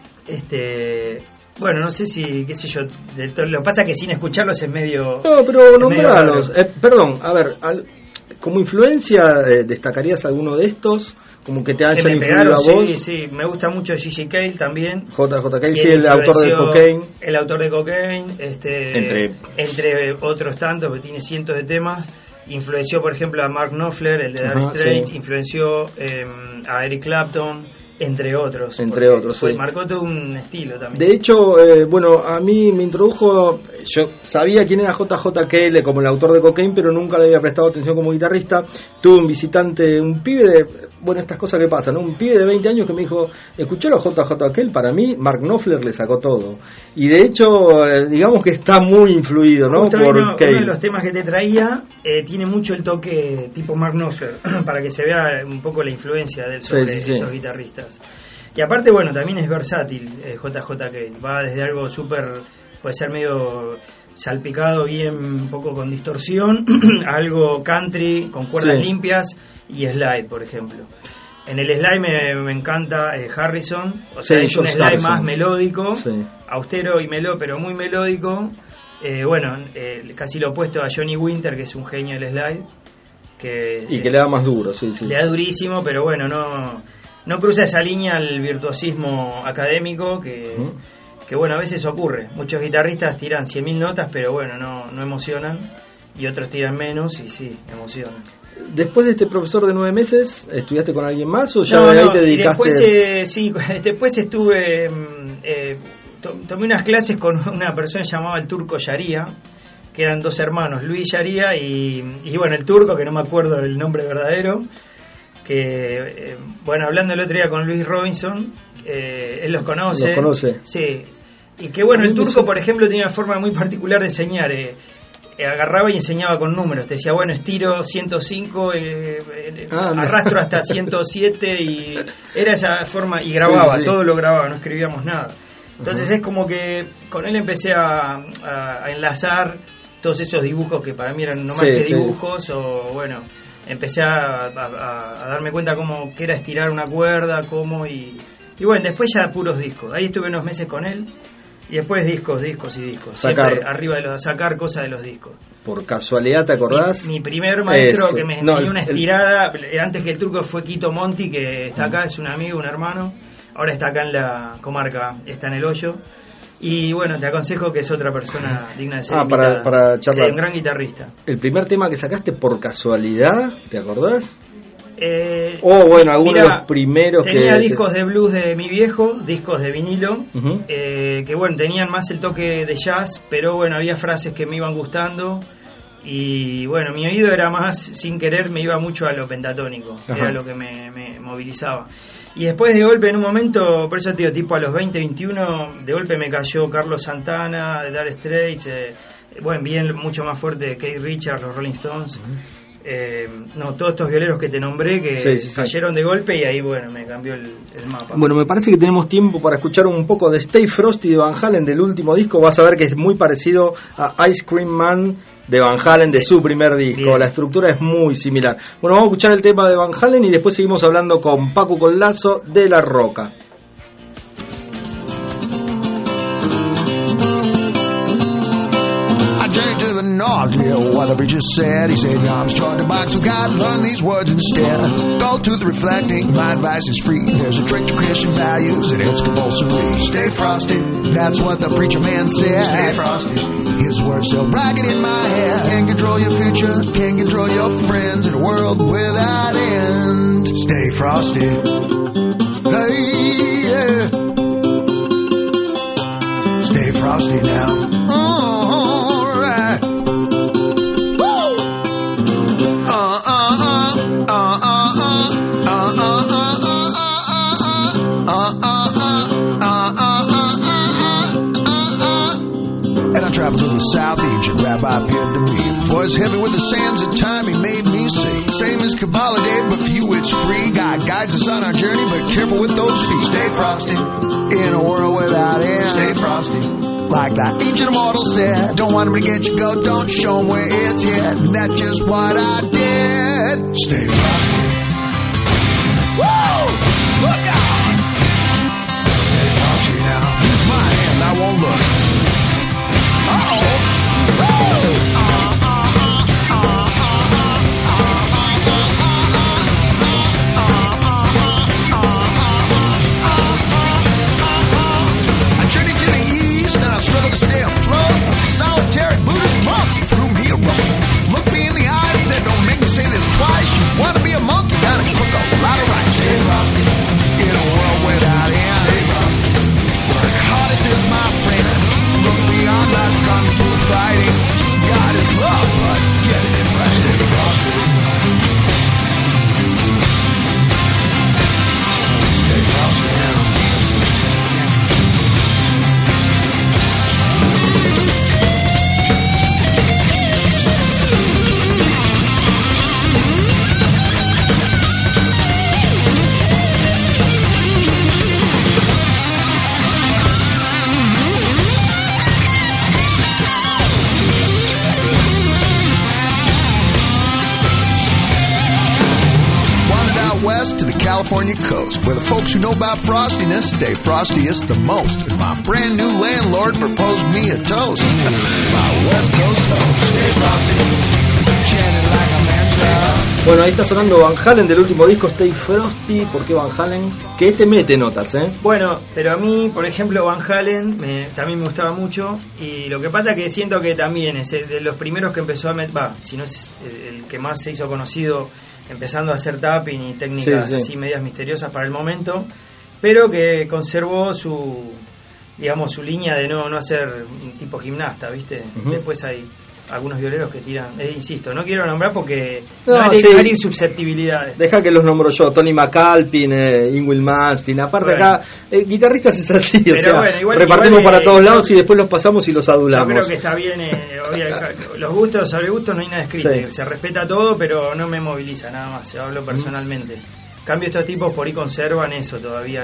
Bueno, no sé si, qué sé yo, lo que pasa que sin escucharlos es medio... No, pero nombralos. Perdón, a ver, como influencia, ¿destacarías alguno de estos? Como que te hayan influido a vos. Sí, me gusta mucho Gigi Cale también. J.J. Cale, sí, el autor de Cocaine. El autor de Cocaine, entre otros tantos, que tiene cientos de temas. Influenció, por ejemplo, a Mark Knopfler, el de Dire Straits. Sí. Influenció a Eric Clapton, entre otros. Sí. Marcó todo un estilo también. De hecho, bueno, a mí me introdujo, yo sabía quién era J.J. Cale como el autor de Cocaine, pero nunca le había prestado atención como guitarrista. Tuve un visitante, un pibe de, bueno, estas cosas que pasan, ¿no? Un pibe de 20 años que me dijo, escuché a J.J. Cale, para mí Mark Knopfler le sacó todo. Y de hecho, digamos que está muy influido, ¿no? Por Cale. Uno de los temas que te traía tiene mucho el toque tipo Mark Knopfler, para que se vea un poco la influencia de él sobre estos guitarristas. Y aparte, bueno, también es versátil J.J. Cale. Va desde algo súper, puede ser medio salpicado, bien un poco con distorsión, a algo country, con cuerdas limpias y slide, por ejemplo. En el slide me encanta Harrison, o sea, es un slide Harrison. Más melódico, austero y pero muy melódico. Casi lo opuesto a Johnny Winter, que es un genio del slide. Que le da más duro, Le da durísimo, pero bueno, no cruza esa línea al virtuosismo académico que bueno, a veces ocurre. Muchos guitarristas tiran 100.000 notas, pero bueno, no emocionan, y otros tiran menos y sí, emocionan. Después de este profesor de 9 meses, ¿estudiaste con alguien más o ya ahí te dedicaste? Después estuve, tomé unas clases con una persona llamada el Turco Yaría, que eran 2 hermanos, Luis Yaría y bueno, el turco, que no me acuerdo el nombre verdadero, que hablando el otro día con Luis Robinson, él los conoce. Sí. Y que bueno, el turco, por ejemplo, tenía una forma muy particular de enseñar. Agarraba y enseñaba con números. Te decía, bueno, estiro 105, arrastro hasta 107, y era esa forma, y grababa, todo lo grababa, no escribíamos nada. Entonces es como que con él empecé a enlazar todos esos dibujos que para mí eran no más que dibujos, o bueno, empecé a darme cuenta cómo que era estirar una cuerda, y bueno, después ya puros discos. Ahí estuve unos meses con él, y después discos. Siempre arriba de sacar cosas de los discos. Por casualidad, ¿te acordás? Mi primer maestro que me enseñó una estirada, antes que el turco, fue Quito Monti, que está acá, es un amigo, un hermano. Ahora está acá en la comarca, está en El Hoyo. Y bueno, te aconsejo que es otra persona digna de ser invitada. Para charlar. Sí, un gran guitarrista. ¿El primer tema que sacaste por casualidad, te acordás? Algunos de los primeros tenía discos de blues de mi viejo, discos de vinilo, que bueno, tenían más el toque de jazz, pero bueno, había frases que me iban gustando. Y bueno, mi oído era más, sin querer, me iba mucho a lo pentatónico. Era lo que me movilizaba. Y después de golpe, en un momento, por eso te digo, tipo a los 20, 21, de golpe me cayó Carlos Santana, de Dire Straits, bien mucho más fuerte, Keith Richards, los Rolling Stones. Todos estos violeros que te nombré, que cayeron de golpe, y ahí bueno, me cambió el mapa. Bueno, me parece que tenemos tiempo para escuchar un poco de Stay Frosty de Van Halen, del último disco. Vas a ver que es muy parecido a Ice Cream Man de Van Halen, de su primer disco. Bien. La estructura es muy similar. Bueno, vamos a escuchar el tema de Van Halen y después seguimos hablando con Paco Collazo de La Roca. North, yeah, what the preacher said. He said, I'm starting to box with God, learn these words instead. Go to the reflecting, my advice is free. There's a trick to Christian values, and it's compulsory. Stay frosty, that's what the preacher man said. Stay frosty, his words still bragging in my head. Can't control your future, can't control your friends in a world without end. Stay frosty, hey, yeah. Stay frosty now. Traveled to the south, ancient rabbi appeared to me. Voice heavy with the sands of time, he made me sing. Same as Kabbalah Day, but for you it's free. God guides us on our journey, but careful with those feet. Stay frosty, in a world without end. Stay frosty, like that ancient immortal said. Don't want him to get you, go, don't show him where it's at. And that's just what I did. Stay frosty. Woo! Look out! Stay frosty now. Use my hand, I won't look. Uh-oh. Stay frosty. Stay frosty now. West to the California coast, where the folks who know about frostiness stay frostiest the most. And my brand new landlord proposed me a toast. My West Coast toast. Stay frosty. Chanting like a mantra. Bueno, ahí está sonando Van Halen del último disco Stay Frosty. ¿Por qué Van Halen? Que mete notas, ¿eh? Bueno, pero a mí, por ejemplo, Van Halen también me gustaba mucho. Y lo que pasa es que siento que también es de los primeros que empezó a meter, si no es el que más se hizo conocido, empezando a hacer tapping y técnicas así medias misteriosas para el momento, pero que conservó su línea de no hacer tipo gimnasta, ¿viste? Uh-huh. Después hay algunos violeros que tiran, insisto, no quiero nombrar porque no hay susceptibilidades. Deja que los nombro yo, Tony McAlpin, Ingrid Malmsteen, aparte acá, guitarristas es así, pero o sea, bueno, repartimos para todos lados y después los pasamos y los adulamos. Yo creo que está bien, los gustos, sobre gustos no hay nada escrito, se respeta todo, pero no me moviliza nada más, se hablo personalmente. En cambio estos tipos por ahí conservan eso todavía,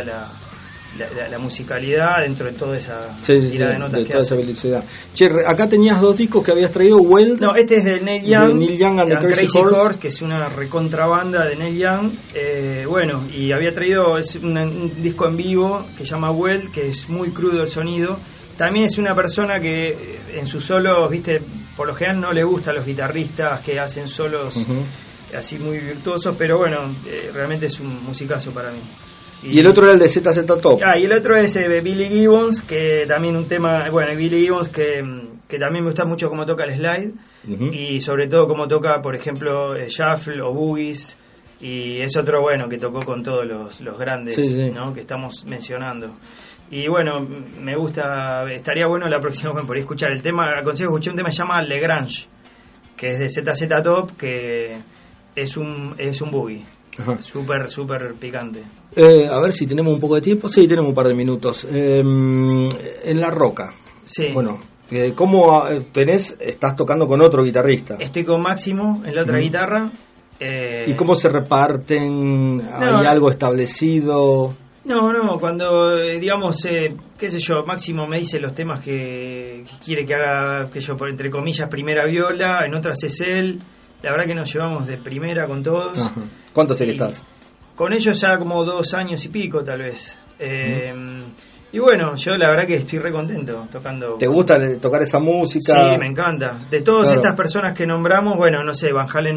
la musicalidad dentro de toda esa tirada de notas de toda esa velocidad. Che, acá tenías dos discos que habías traído, Well. No, este es de Neil Young and the Crazy Horse, que es una recontrabanda de Neil Young. Bueno, y había traído un disco en vivo que se llama Well, que es muy crudo el sonido. También es una persona que en sus solos, viste, por lo general no le gustan los guitarristas que hacen solos así muy virtuosos, pero bueno, realmente es un musicazo para mí. Y el otro era el de ZZ Top. Y el otro es Billy Gibbons, que también un tema, bueno, Billy Gibbons que también me gusta mucho cómo toca el slide, y sobre todo cómo toca, por ejemplo, shuffle o boogies, y es otro, bueno, que tocó con todos los grandes, ¿no?, que estamos mencionando. Y bueno, me gusta, estaría bueno la próxima vez por ahí escuchar el tema. Aconsejo escuchar un tema que se llama Le Grange, que es de ZZ Top, que es un boogie. Súper picante. A ver si tenemos un poco de tiempo. Sí, tenemos un par de minutos. En La Roca. Sí. Bueno, ¿cómo estás tocando con otro guitarrista? Estoy con Máximo en la otra guitarra. ¿Y cómo se reparten? ¿Hay algo establecido? No, cuando digamos, qué sé yo, Máximo me dice los temas que quiere que haga, que yo, entre comillas, primera viola, en otras es él. La verdad que nos llevamos de primera con todos. Ajá. ¿Cuánto sé que estás? Con ellos ya como 2 años y pico, tal vez. Y bueno, yo la verdad que estoy re contento tocando. ¿Te gusta tocar esa música? Sí, me encanta. De todas estas personas que nombramos, bueno, no sé, Van Halen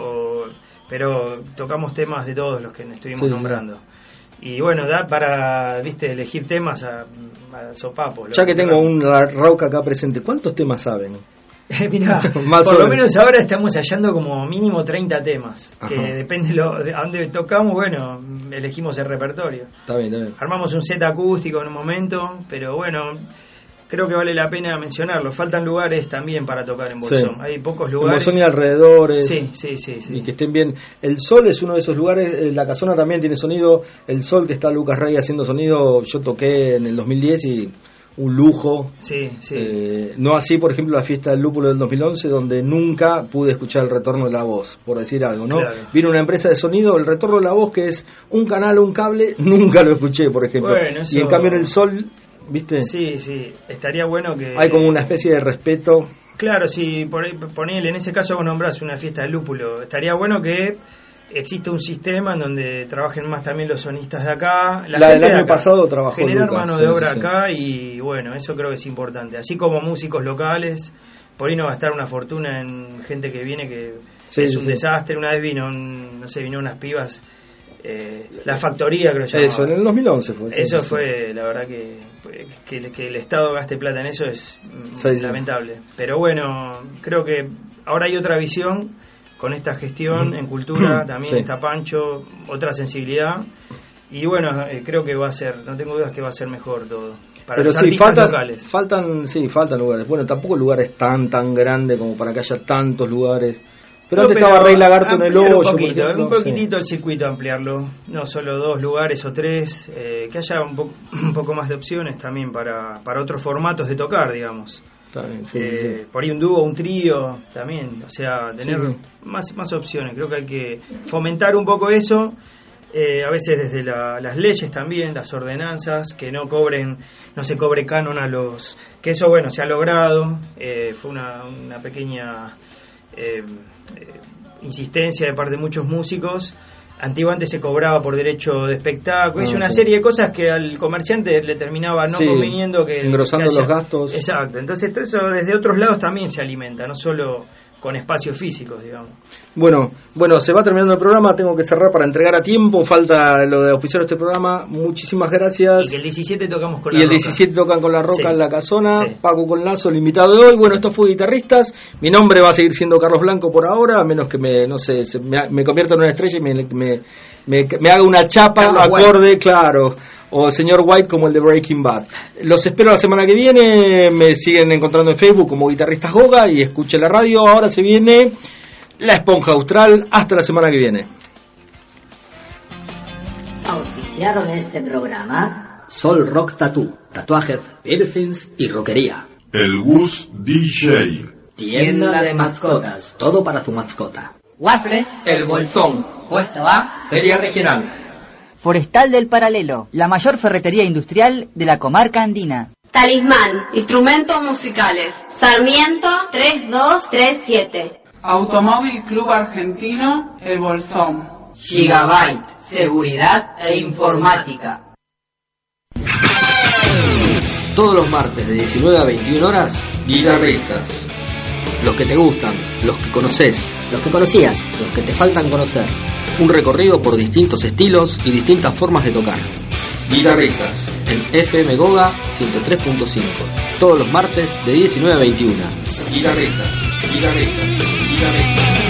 pero tocamos temas de todos los que estuvimos nombrando. Y bueno, da para, viste, elegir temas a sopapo. Ya que tengo un Rock acá presente, ¿cuántos temas saben? Mirá, por lo menos ahora estamos hallando como mínimo 30 temas. Ajá. Que depende de a dónde tocamos, bueno, elegimos el repertorio. Está bien. Armamos un set acústico en un momento, pero bueno, creo que vale la pena mencionarlo. Faltan lugares también para tocar en Bolsón. Hay pocos lugares. En Bolsón y alrededores. Sí. Y que estén bien. El Sol es uno de esos lugares. La Casona también tiene sonido. El Sol, que está Lucas Rey haciendo sonido. Yo toqué en el 2010 y un lujo. Sí. No así, por ejemplo, la fiesta del lúpulo del 2011, donde nunca pude escuchar el retorno de la voz, por decir algo, ¿no? Claro. Vino una empresa de sonido, el retorno de la voz, que es un canal o un cable, nunca lo escuché, por ejemplo. Bueno, eso... Y en cambio en el Sol, ¿viste? Sí, estaría bueno que... Hay como una especie de respeto. Claro, si ponele, en ese caso vos nombrás una fiesta del lúpulo, estaría bueno que existe un sistema en donde trabajen más también los sonistas de acá. La del año pasado trabajó generar Lucas, mano de obra acá y bueno, eso creo que es importante. Así como músicos locales, por ahí no gastar una fortuna en gente que viene que es un desastre. Una vez vino unas pibas, La Factoría creo que se llamaba. Eso, en el 2011 fue. Eso fue, la verdad que el Estado gaste plata en eso es lamentable. Pero bueno, creo que ahora hay otra visión. Con esta gestión en cultura también está Pancho, otra sensibilidad. Y bueno, creo que va a ser, no tengo dudas que va a ser mejor todo. Para los artistas locales. Faltan lugares. Bueno, tampoco lugares tan grandes como para que haya tantos lugares. Pero antes estaba Rey Lagarto en el ampliar hoyo. un poquitito el circuito, ampliarlo. No solo 2 lugares o 3, que haya un poco más de opciones también para otros formatos de tocar, digamos. Bien, por ahí un dúo, un trío también, o sea, tener más opciones. Creo que hay que fomentar un poco eso, a veces desde las leyes también, las ordenanzas, que no se cobre canon a los, que eso bueno se ha logrado, fue una pequeña insistencia de parte de muchos músicos. Antiguamente se cobraba por derecho de espectáculo, y una serie de cosas que al comerciante le terminaba no conveniendo, que engrosando los gastos. Exacto, entonces todo eso desde otros lados también se alimenta, no solo con espacios físicos, digamos. Bueno, se va terminando el programa, tengo que cerrar para entregar a tiempo, falta lo de auspiciar este programa. Muchísimas gracias. Y que el 17 tocamos con La Roca. Y el 17 tocan con La Roca en La Casona. Paco con Lazo, el invitado de hoy. Bueno, esto fue Guitarristas. Mi nombre va a seguir siendo Carlos Blanco por ahora, a menos que me convierta en una estrella y me haga una chapa Carlos acorde, White. Claro. O el señor White como el de Breaking Bad. Los espero la semana que viene. Me siguen encontrando en Facebook como Guitarristas Goga y escuchen la radio. Ahora se viene La Esponja Austral. Hasta la semana que viene. Auspiciaron este programa Sol Rock Tattoo, tatuajes, piercings y rockería. El Gus DJ. Tienda de mascotas, todo para su mascota. Waffles, El Bolsón. Puesto A, Feria Regional. Forestal del Paralelo, la mayor ferretería industrial de la comarca andina. Talismán, instrumentos musicales. Sarmiento 3237. Automóvil Club Argentino, El Bolsón. Gigabyte, seguridad e informática. Todos los martes de 19 a 21 horas, Guitarristas. Los que te gustan, los que conoces, los que conocías, los que te faltan conocer. Un recorrido por distintos estilos y distintas formas de tocar. Guitarristas, en FM Goga 103.5. Todos los martes de 19 a 21. Guitarristas.